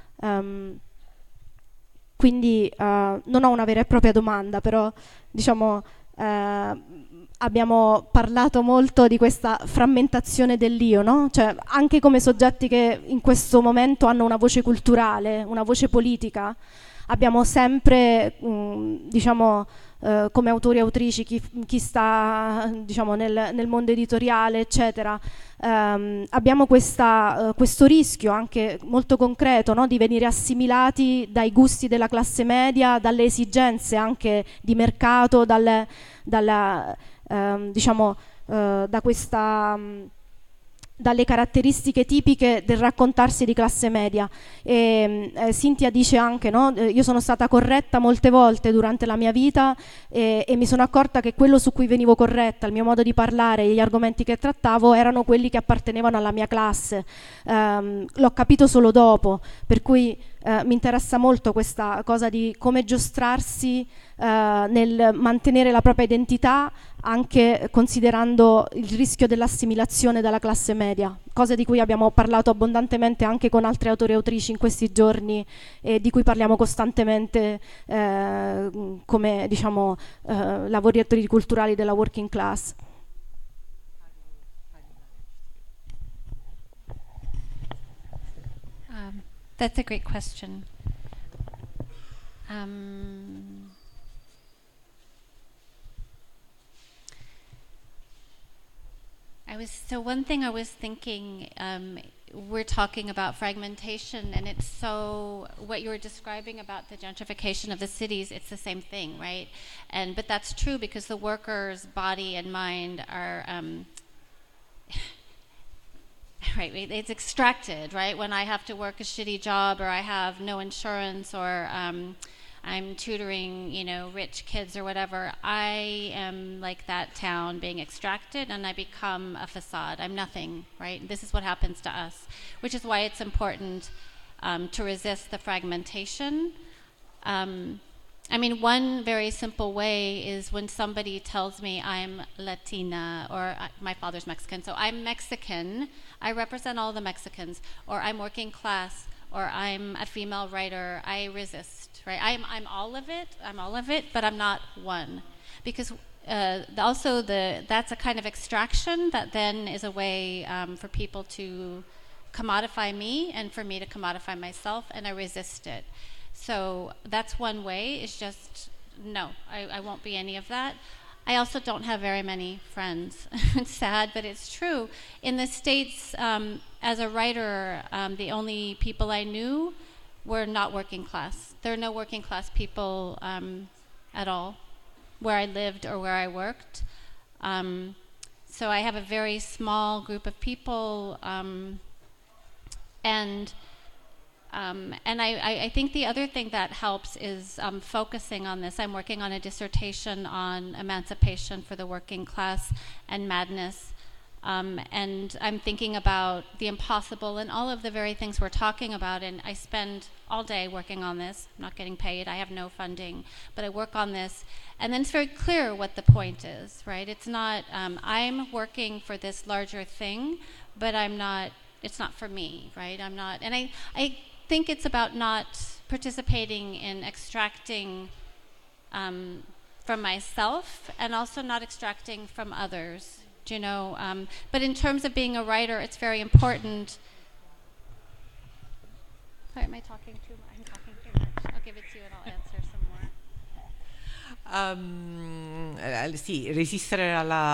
Quindi non ho una vera e propria domanda, però diciamo, abbiamo parlato molto di questa frammentazione dell'io, no? Cioè, anche come soggetti che in questo momento hanno una voce culturale, una voce politica, abbiamo sempre, diciamo, come autori e autrici, chi sta diciamo, nel mondo editoriale, eccetera, abbiamo questo rischio anche molto concreto, no? Di venire assimilati dai gusti della classe media, dalle esigenze anche di mercato, da questa dalle caratteristiche tipiche del raccontarsi di classe media. Cinzia dice anche, no? Io sono stata corretta molte volte durante la mia vita e mi sono accorta che quello su cui venivo corretta, il mio modo di parlare e gli argomenti che trattavo erano quelli che appartenevano alla mia classe. L'ho capito solo dopo, per cui mi interessa molto questa cosa di come giostrarsi nel mantenere la propria identità, anche considerando il rischio dell'assimilazione dalla classe media, cose di cui abbiamo parlato abbondantemente anche con altri autori e autrici in questi giorni e di cui parliamo costantemente come, diciamo, lavoratori culturali della working class. That's a great question. One thing I was thinking, we're talking about fragmentation, and it's so, what you were describing about the gentrification of the cities, it's the same thing, right? But that's true because the worker's body and mind are, right, it's extracted, right? When I have to work a shitty job, or I have no insurance, or I'm tutoring, rich kids or whatever, I am like that town being extracted, and I become a facade. I'm nothing, right? This is what happens to us, which is why it's important to resist the fragmentation. One very simple way is when somebody tells me I'm Latina, or my father's Mexican, so I'm Mexican, I represent all the Mexicans, or I'm working class, or I'm a female writer, I resist, right? I'm all of it, but I'm not one. Because that's a kind of extraction that then is a way for people to commodify me and for me to commodify myself, and I resist it. So that's one way, is just, no, I won't be any of that. I also don't have very many friends. It's sad, but it's true. In the States, as a writer, the only people I knew were not working class. There are no working class people at all where I lived or where I worked. So I have a very small group of people, and I think the other thing that helps is focusing on this. I'm working on a dissertation on emancipation for the working class and madness. And I'm thinking about the impossible and all of the very things we're talking about. And I spend all day working on this. I'm not getting paid. I have no funding. But I work on this. And then it's very clear what the point is, right? It's not, I'm working for this larger thing, but it's not for me, right? I'm not, and I think it's about not participating in extracting from myself, and also not extracting from others, but in terms of being a writer, it's very important. Sorry, am I talking too much? I'm talking too much. I'll give it to you and I'll answer some more. Sì, resistere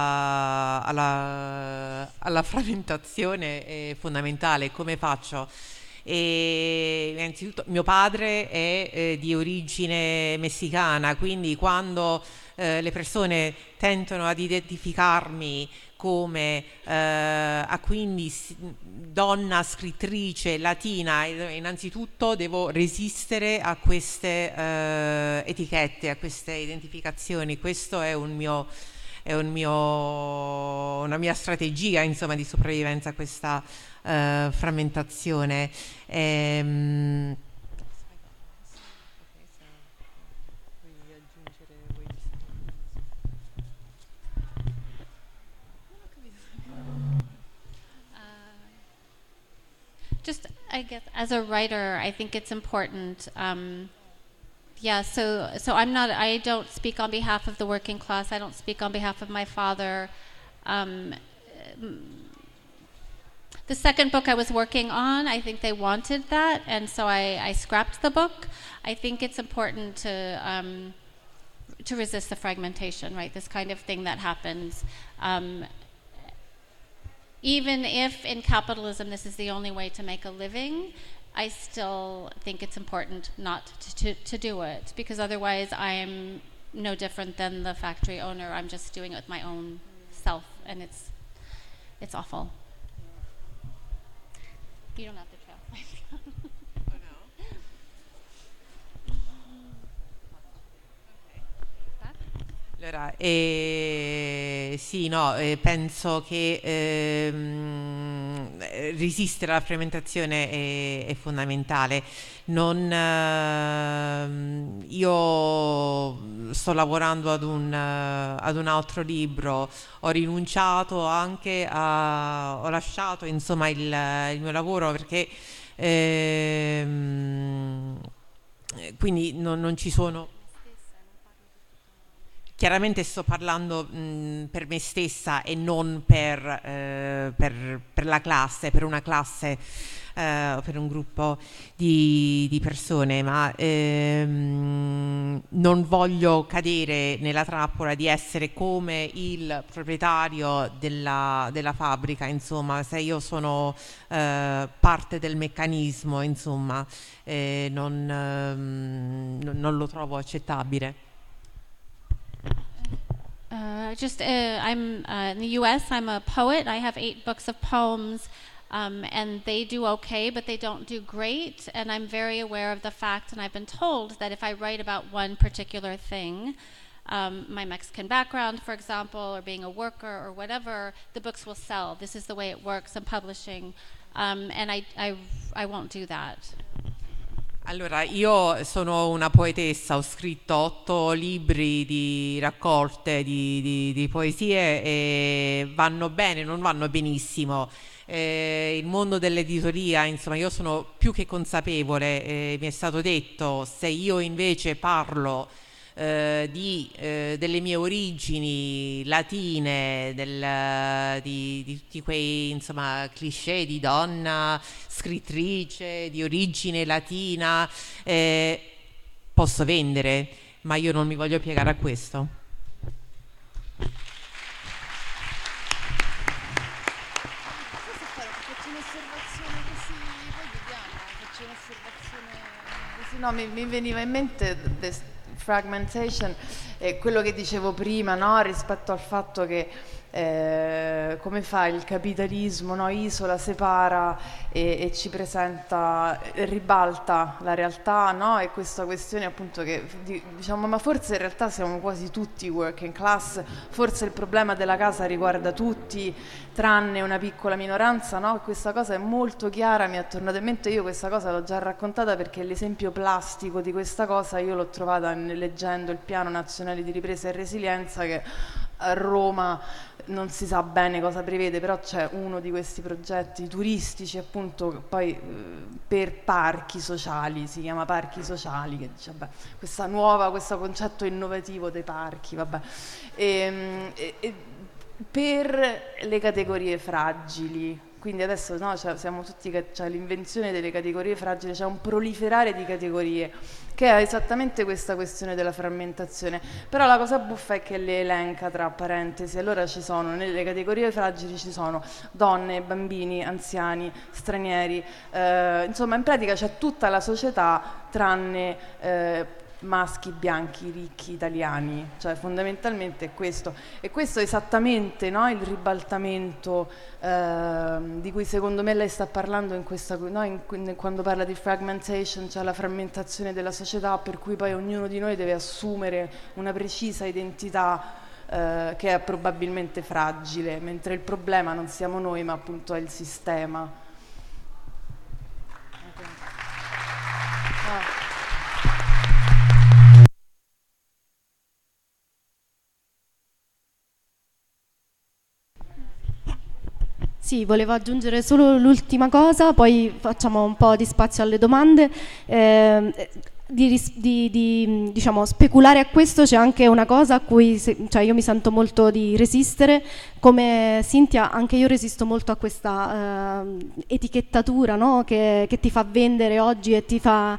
alla frammentazione è fondamentale. Come faccio? Innanzitutto mio padre è di origine messicana, quindi quando le persone tentano ad identificarmi come quindi donna scrittrice latina, innanzitutto devo resistere a queste etichette, a queste identificazioni. Questo è una mia strategia, insomma, di sopravvivenza a questa frammentazione. Just, I guess, as a writer, I think it's important. So I don't speak on behalf of the working class. I don't speak on behalf of my father. The second book I was working on, I think they wanted that, and so I scrapped the book. I think it's important to resist the fragmentation, right? This kind of thing that happens. Even if in capitalism this is the only way to make a living, I still think it's important not to do it, because otherwise I'm no different than the factory owner. I'm just doing it with my own self, and it's awful. You don't have to translate. Allora, sì, no, penso che resistere alla frammentazione è fondamentale. Io sto lavorando ad un altro libro, ho rinunciato anche ho lasciato insomma il mio lavoro perché quindi non ci sono. Chiaramente sto parlando per me stessa e non per la classe, per una classe o per un gruppo di persone, ma non voglio cadere nella trappola di essere come il proprietario della fabbrica, insomma, se io sono parte del meccanismo, insomma, non lo trovo accettabile. I'm in the U.S. I'm a poet. I have 8 books of poems, and they do okay, but they don't do great. And I'm very aware of the fact, and I've been told that if I write about one particular thing, my Mexican background, for example, or being a worker or whatever, the books will sell. This is the way it works in publishing, and I won't do that. Allora, io sono una poetessa, ho scritto 8 libri di raccolte di poesie e vanno bene, non vanno benissimo. Il mondo dell'editoria, insomma, io sono più che consapevole, mi è stato detto, se io invece parlo delle mie origini latine, di tutti quei insomma cliché di donna scrittrice di origine latina, posso vendere, ma io non mi voglio piegare a questo. No, mi veniva in mente fragmentation e quello che dicevo prima, no? Rispetto al fatto che come fa il capitalismo, no? Isola, separa e ci presenta, ribalta la realtà, no? E questa questione appunto che diciamo, ma forse in realtà siamo quasi tutti working class, forse il problema della casa riguarda tutti tranne una piccola minoranza, no? Questa cosa è molto chiara, mi è tornata in mente, io questa cosa l'ho già raccontata perché l'esempio plastico di questa cosa io l'ho trovata leggendo il Piano Nazionale di Ripresa e Resilienza, che a Roma non si sa bene cosa prevede, però c'è uno di questi progetti turistici appunto poi per parchi sociali, si chiama parchi sociali, che dice vabbè, questo concetto innovativo dei parchi, vabbè, per le categorie fragili. Quindi adesso no, siamo tutti, c'è l'invenzione delle categorie fragili, c'è un proliferare di categorie che è esattamente questa questione della frammentazione. Però la cosa buffa è che le elenca tra parentesi. Allora ci sono, nelle categorie fragili ci sono donne, bambini, anziani, stranieri, insomma in pratica c'è tutta la società tranne maschi bianchi ricchi italiani, cioè fondamentalmente è questo, e questo è esattamente, no, il ribaltamento di cui secondo me lei sta parlando in questa, no, quando parla di fragmentation, cioè la frammentazione della società per cui poi ognuno di noi deve assumere una precisa identità che è probabilmente fragile, mentre il problema non siamo noi ma appunto è il sistema. Sì, volevo aggiungere solo l'ultima cosa, poi facciamo un po' di spazio alle domande. Diciamo, speculare a questo c'è anche una cosa a cui cioè io mi sento molto di resistere, come Cinzia anche io resisto molto a questa etichettatura, no? che ti fa vendere oggi e ti fa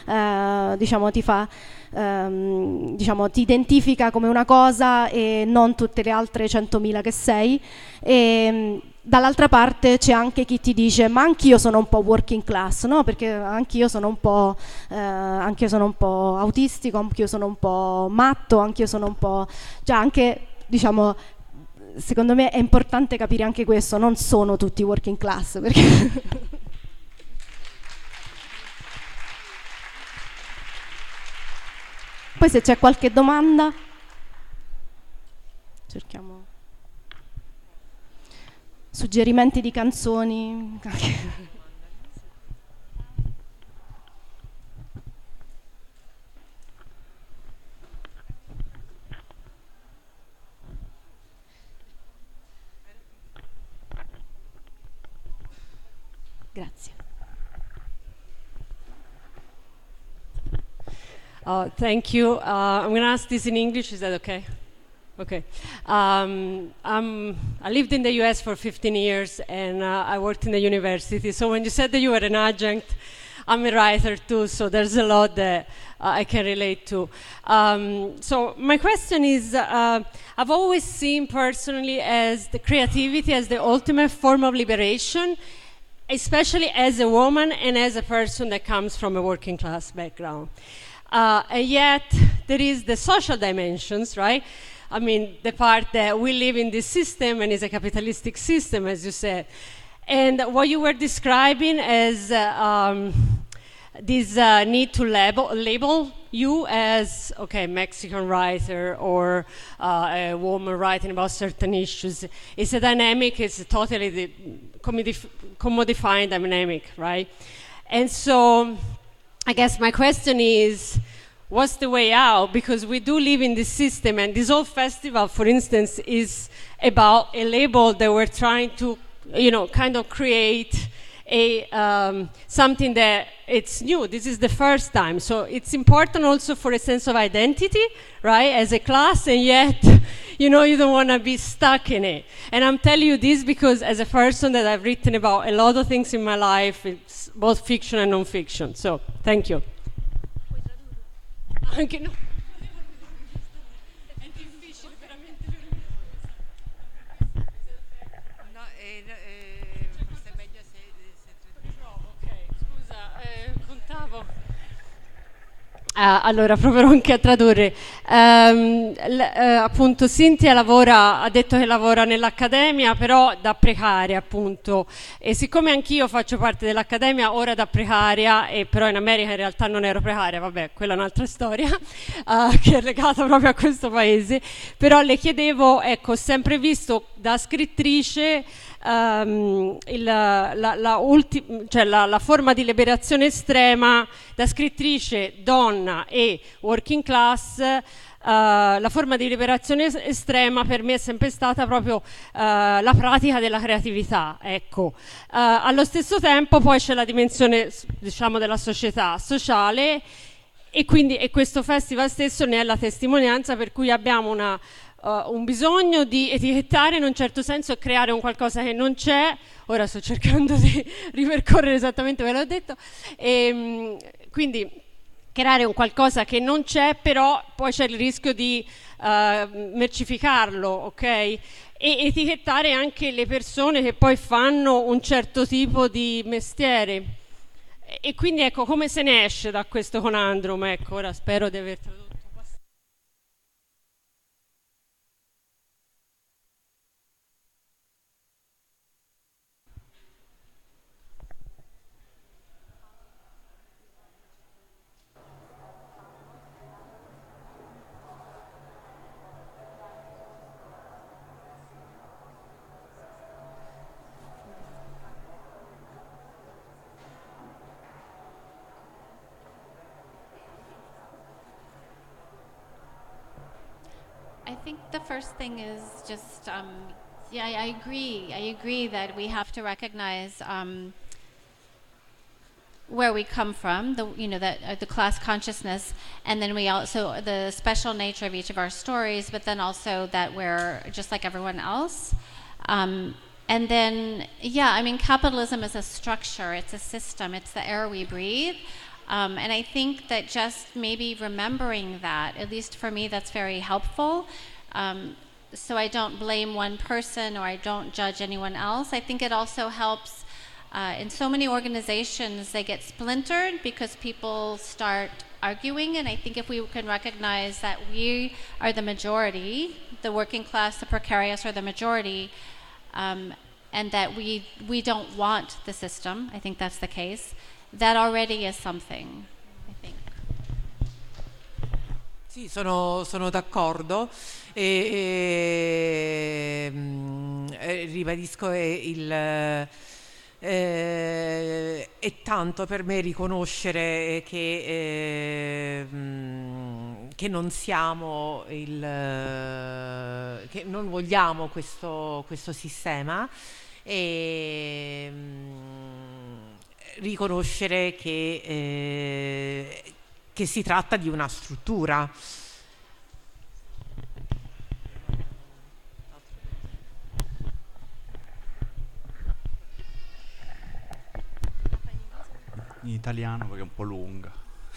ti identifica come una cosa e non tutte le altre 100.000 che sei. Dall'altra parte c'è anche chi ti dice ma anch'io sono un po' working class, no? Perché anch'io sono un po' autistico, anch'io sono un po' matto, anch'io sono un po', cioè anche, diciamo, secondo me è importante capire anche questo, non sono tutti working class perché poi se c'è qualche domanda cerchiamo suggerimenti di canzoni. Grazie. Thank you. I'm going to ask this in English. Is that okay? Okay. I lived in the US for 15 years and I worked in the university. So when you said that you were an adjunct, I'm a writer too, so there's a lot that I can relate to. So my question is, I've always seen personally as the creativity as the ultimate form of liberation, especially as a woman and as a person that comes from a working class background. And yet there is the social dimensions, right? I mean, the part that we live in this system and it's a capitalistic system, as you said. And what you were describing as this need to label you as, okay, Mexican writer or a woman writing about certain issues. It's a dynamic, it's a totally commodified dynamic, right? And so I guess my question is, what's the way out? Because we do live in this system, and this whole festival, for instance, is about a label that we're trying to, kind of create a something that it's new. This is the first time. So it's important also for a sense of identity, right, as a class, and yet, you don't want to be stuck in it. And I'm telling you this because as a person that I've written about a lot of things in my life, it's both fiction and non-fiction. So, thank you. Anche no. È difficile veramente. No, forse è meglio se provo, ok. Scusa, contavo. Allora proverò anche a tradurre. Appunto Cinzia ha detto che lavora nell'accademia, però da precaria, appunto, e siccome anch'io faccio parte dell'accademia ora da precaria, e però in America in realtà non ero precaria, vabbè, quella è un'altra storia che è legata proprio a questo paese, però le chiedevo, ecco, ho sempre visto da scrittrice la forma di liberazione estrema da scrittrice donna e working class. La forma di liberazione estrema per me è sempre stata proprio la pratica della creatività, ecco. Allo stesso tempo poi c'è la dimensione, diciamo, della società sociale, e quindi questo festival stesso ne è la testimonianza, per cui abbiamo un bisogno di etichettare in un certo senso e creare un qualcosa che non c'è. Ora sto cercando di ripercorrere esattamente quello che ho detto, e quindi creare un qualcosa che non c'è, però poi c'è il rischio di mercificarlo, ok? E etichettare anche le persone che poi fanno un certo tipo di mestiere. E quindi ecco, come se ne esce da questo conandrum? Ecco, ora spero di aver tradotto. I think the first thing is just, I agree. I agree that we have to recognize where we come from, the class consciousness, and then we also the special nature of each of our stories, but then also that we're just like everyone else. And then, capitalism is a structure, it's a system, it's the air we breathe. And I think that just maybe remembering that, at least for me, that's very helpful. So I don't blame one person or I don't judge anyone else. I think it also helps in so many organizations, they get splintered because people start arguing. And I think if we can recognize that we are the majority, the working class, the precarious are the majority, and that we don't want the system, I think that's the case, that already is something, I think. Sì, sono d'accordo ribadisco è tanto per me riconoscere che non siamo che non vogliamo questo sistema e riconoscere che si tratta di una struttura. In italiano perché è un po' lunga.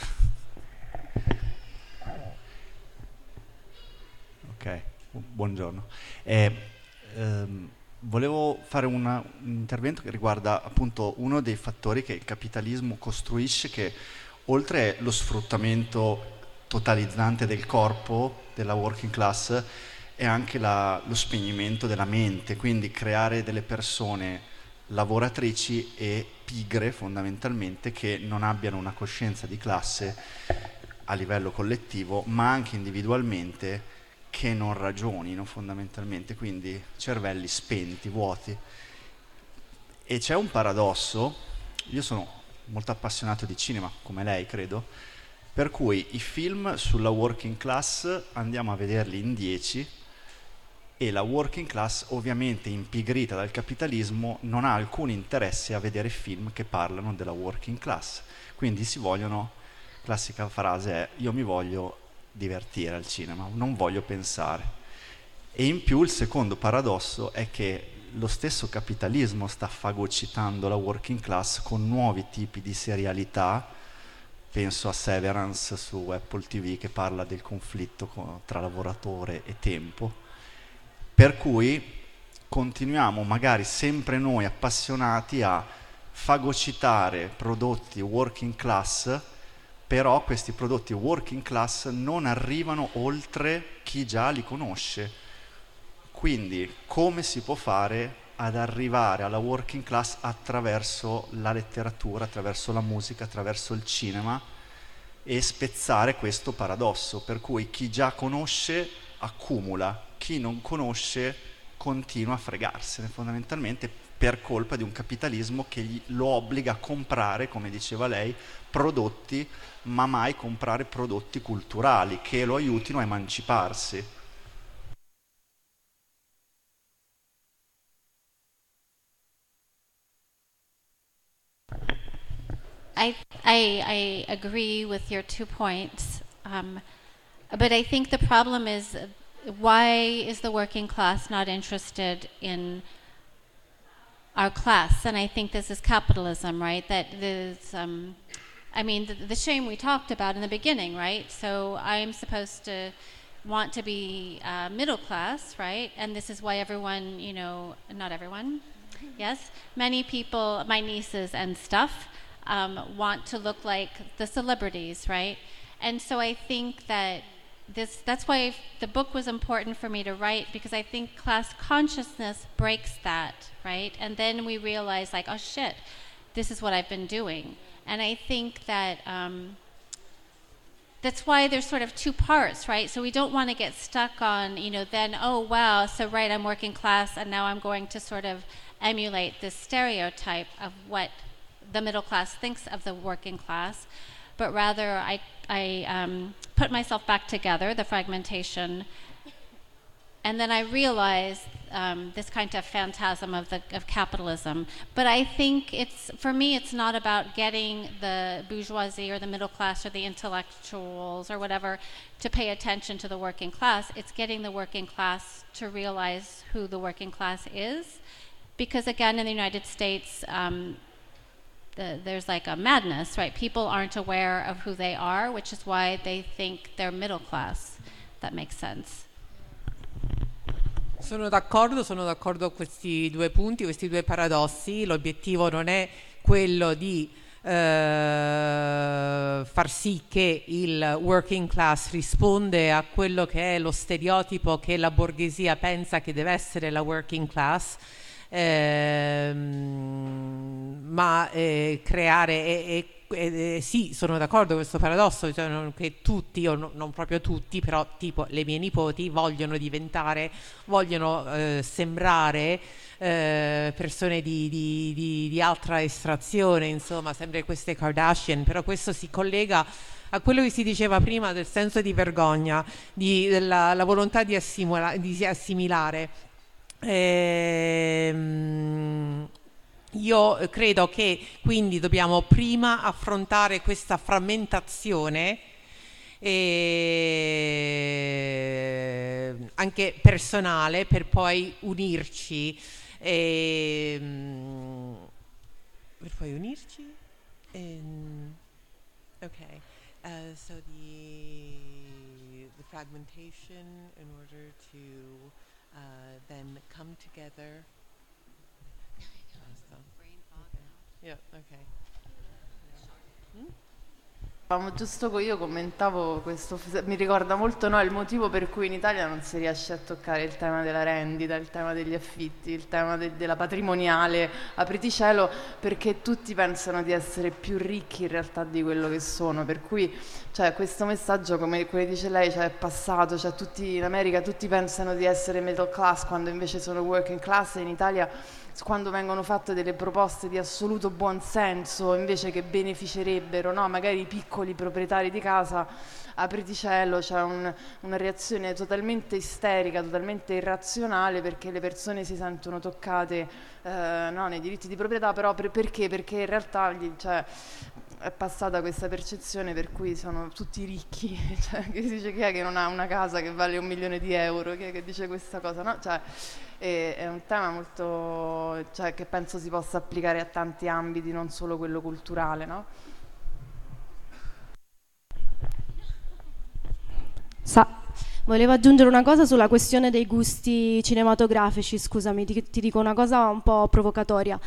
Ok, buongiorno. Volevo fare un intervento che riguarda appunto uno dei fattori che il capitalismo costruisce, che oltre lo sfruttamento totalizzante del corpo della working class è anche lo spegnimento della mente, quindi creare delle persone lavoratrici e pigre fondamentalmente, che non abbiano una coscienza di classe a livello collettivo ma anche individualmente, che non ragionino fondamentalmente, quindi cervelli spenti, vuoti. E c'è un paradosso, io sono molto appassionato di cinema come lei credo, per cui i film sulla working class andiamo a vederli in 10 e la working class, ovviamente impigrita dal capitalismo, non ha alcun interesse a vedere film che parlano della working class, quindi si vogliono, classica frase è: io mi voglio divertire al cinema, non voglio pensare. E in più il secondo paradosso è che lo stesso capitalismo sta fagocitando la working class con nuovi tipi di serialità. Penso a Severance su Apple TV, che parla del conflitto tra lavoratore e tempo, per cui continuiamo magari sempre noi appassionati a fagocitare prodotti working class, però questi prodotti working class non arrivano oltre chi già li conosce. Quindi come si può fare ad arrivare alla working class attraverso la letteratura, attraverso la musica, attraverso il cinema, e spezzare questo paradosso per cui chi già conosce accumula, chi non conosce continua a fregarsene fondamentalmente, per colpa di un capitalismo che lo obbliga a comprare, come diceva lei, prodotti, ma mai comprare prodotti culturali che lo aiutino a emanciparsi. I agree with your 2 points, but I think the problem is, why is the working class not interested in our class? And I think this is capitalism, right? That there's, I mean, the shame we talked about in the beginning, right? So I'm supposed to want to be middle class, right? And this is why everyone, you know, not everyone, yes, many people, my nieces and stuff, want to look like the celebrities, right? And so I think that that's why the book was important for me to write, because I think class consciousness breaks that, right? And then we realize, like, oh shit, this is what I've been doing. And I think that that's why there's sort of 2 parts, right? So we don't want to get stuck on, you know, then, oh wow, so right, I'm working class and now I'm going to sort of emulate this stereotype of what the middle class thinks of the working class, but rather I put myself back together, the fragmentation, and then I realized this kind of phantasm of capitalism. But I think for me, it's not about getting the bourgeoisie or the middle class or the intellectuals or whatever to pay attention to the working class. It's getting the working class to realize who the working class is, because again, in the United States, there's like a madness, right? People aren't aware of who they are, which is why they think they're middle class. That makes sense. Sono d'accordo con questi 2 punti, questi 2 paradossi. L'obiettivo non è quello di far sì che il working class risponde a quello che è lo stereotipo che la borghesia pensa che deve essere la working class, ma creare sì, sono d'accordo con questo paradosso, cioè che tutti, o non proprio tutti, però tipo le mie nipoti vogliono sembrare persone di altra estrazione, insomma, sempre queste Kardashian, però questo si collega a quello che si diceva prima del senso di vergogna, della volontà di assimilare. Io credo che quindi dobbiamo prima affrontare questa frammentazione anche personale, per poi unirci. Okay. So the fragmentation in order to then come together. Yeah, okay. Io commentavo questo, mi ricorda molto, no, il motivo per cui in Italia non si riesce a toccare il tema della rendita, il tema degli affitti, il tema della patrimoniale, apriti cielo, perché tutti pensano di essere più ricchi in realtà di quello che sono, per cui cioè, questo messaggio, come dice lei, cioè, è passato, cioè, tutti in America tutti pensano di essere middle class quando invece sono working class, e in Italia quando vengono fatte delle proposte di assoluto buonsenso invece che beneficerebbero, no, magari i piccoli proprietari di casa, apriti cielo, c'è una reazione totalmente isterica, totalmente irrazionale, perché le persone si sentono toccate no, nei diritti di proprietà, però perché? Perché in realtà cioè, è passata questa percezione per cui sono tutti ricchi, cioè, che si dice chi è che non ha una casa che vale 1 milione di euro, chi è che dice questa cosa, no? Cioè, è un tema molto, cioè, che penso si possa applicare a tanti ambiti, non solo quello culturale, no? Volevo aggiungere una cosa sulla questione dei gusti cinematografici, scusami, ti dico una cosa un po' provocatoria.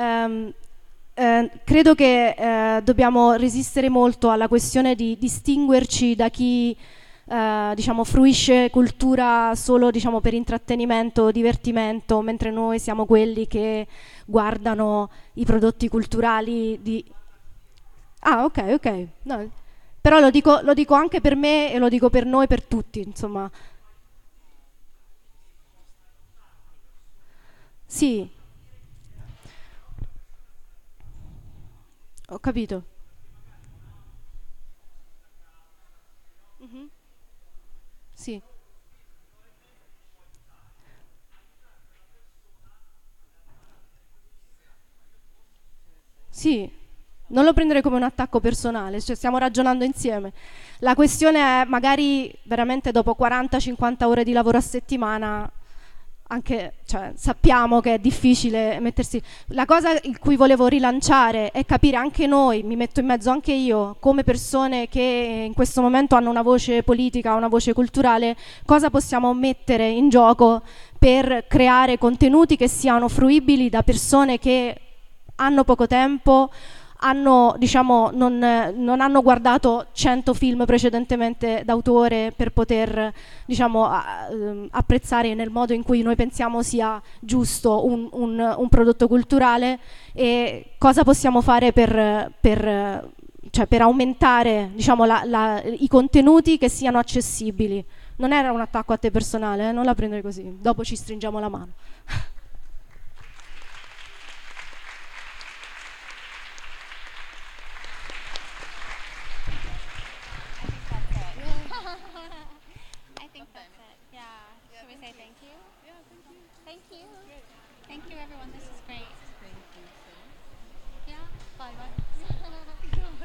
Credo che dobbiamo resistere molto alla questione di distinguerci da chi diciamo, fruisce cultura solo, diciamo, per intrattenimento, divertimento, mentre noi siamo quelli che guardano i prodotti culturali di... Ah, ok. No. Però lo dico anche per me e lo dico per noi, per tutti, insomma. Sì. Ho capito. Sì. Sì, non lo prenderei come un attacco personale, cioè stiamo ragionando insieme. La questione è magari veramente dopo 40-50 ore di lavoro a settimana, anche, cioè, sappiamo che è difficile mettersi... La cosa in cui volevo rilanciare è capire anche noi, mi metto in mezzo anche io, come persone che in questo momento hanno una voce politica, una voce culturale, cosa possiamo mettere in gioco per creare contenuti che siano fruibili da persone che hanno poco tempo, diciamo, non hanno guardato 100 film precedentemente d'autore per poter, diciamo, apprezzare nel modo in cui noi pensiamo sia giusto un prodotto culturale, e cosa possiamo fare per aumentare, diciamo, i contenuti che siano accessibili. Non era un attacco a te personale, non la prendere così, dopo ci stringiamo la mano.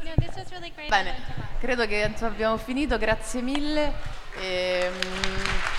Bene, credo che abbiamo finito, grazie mille.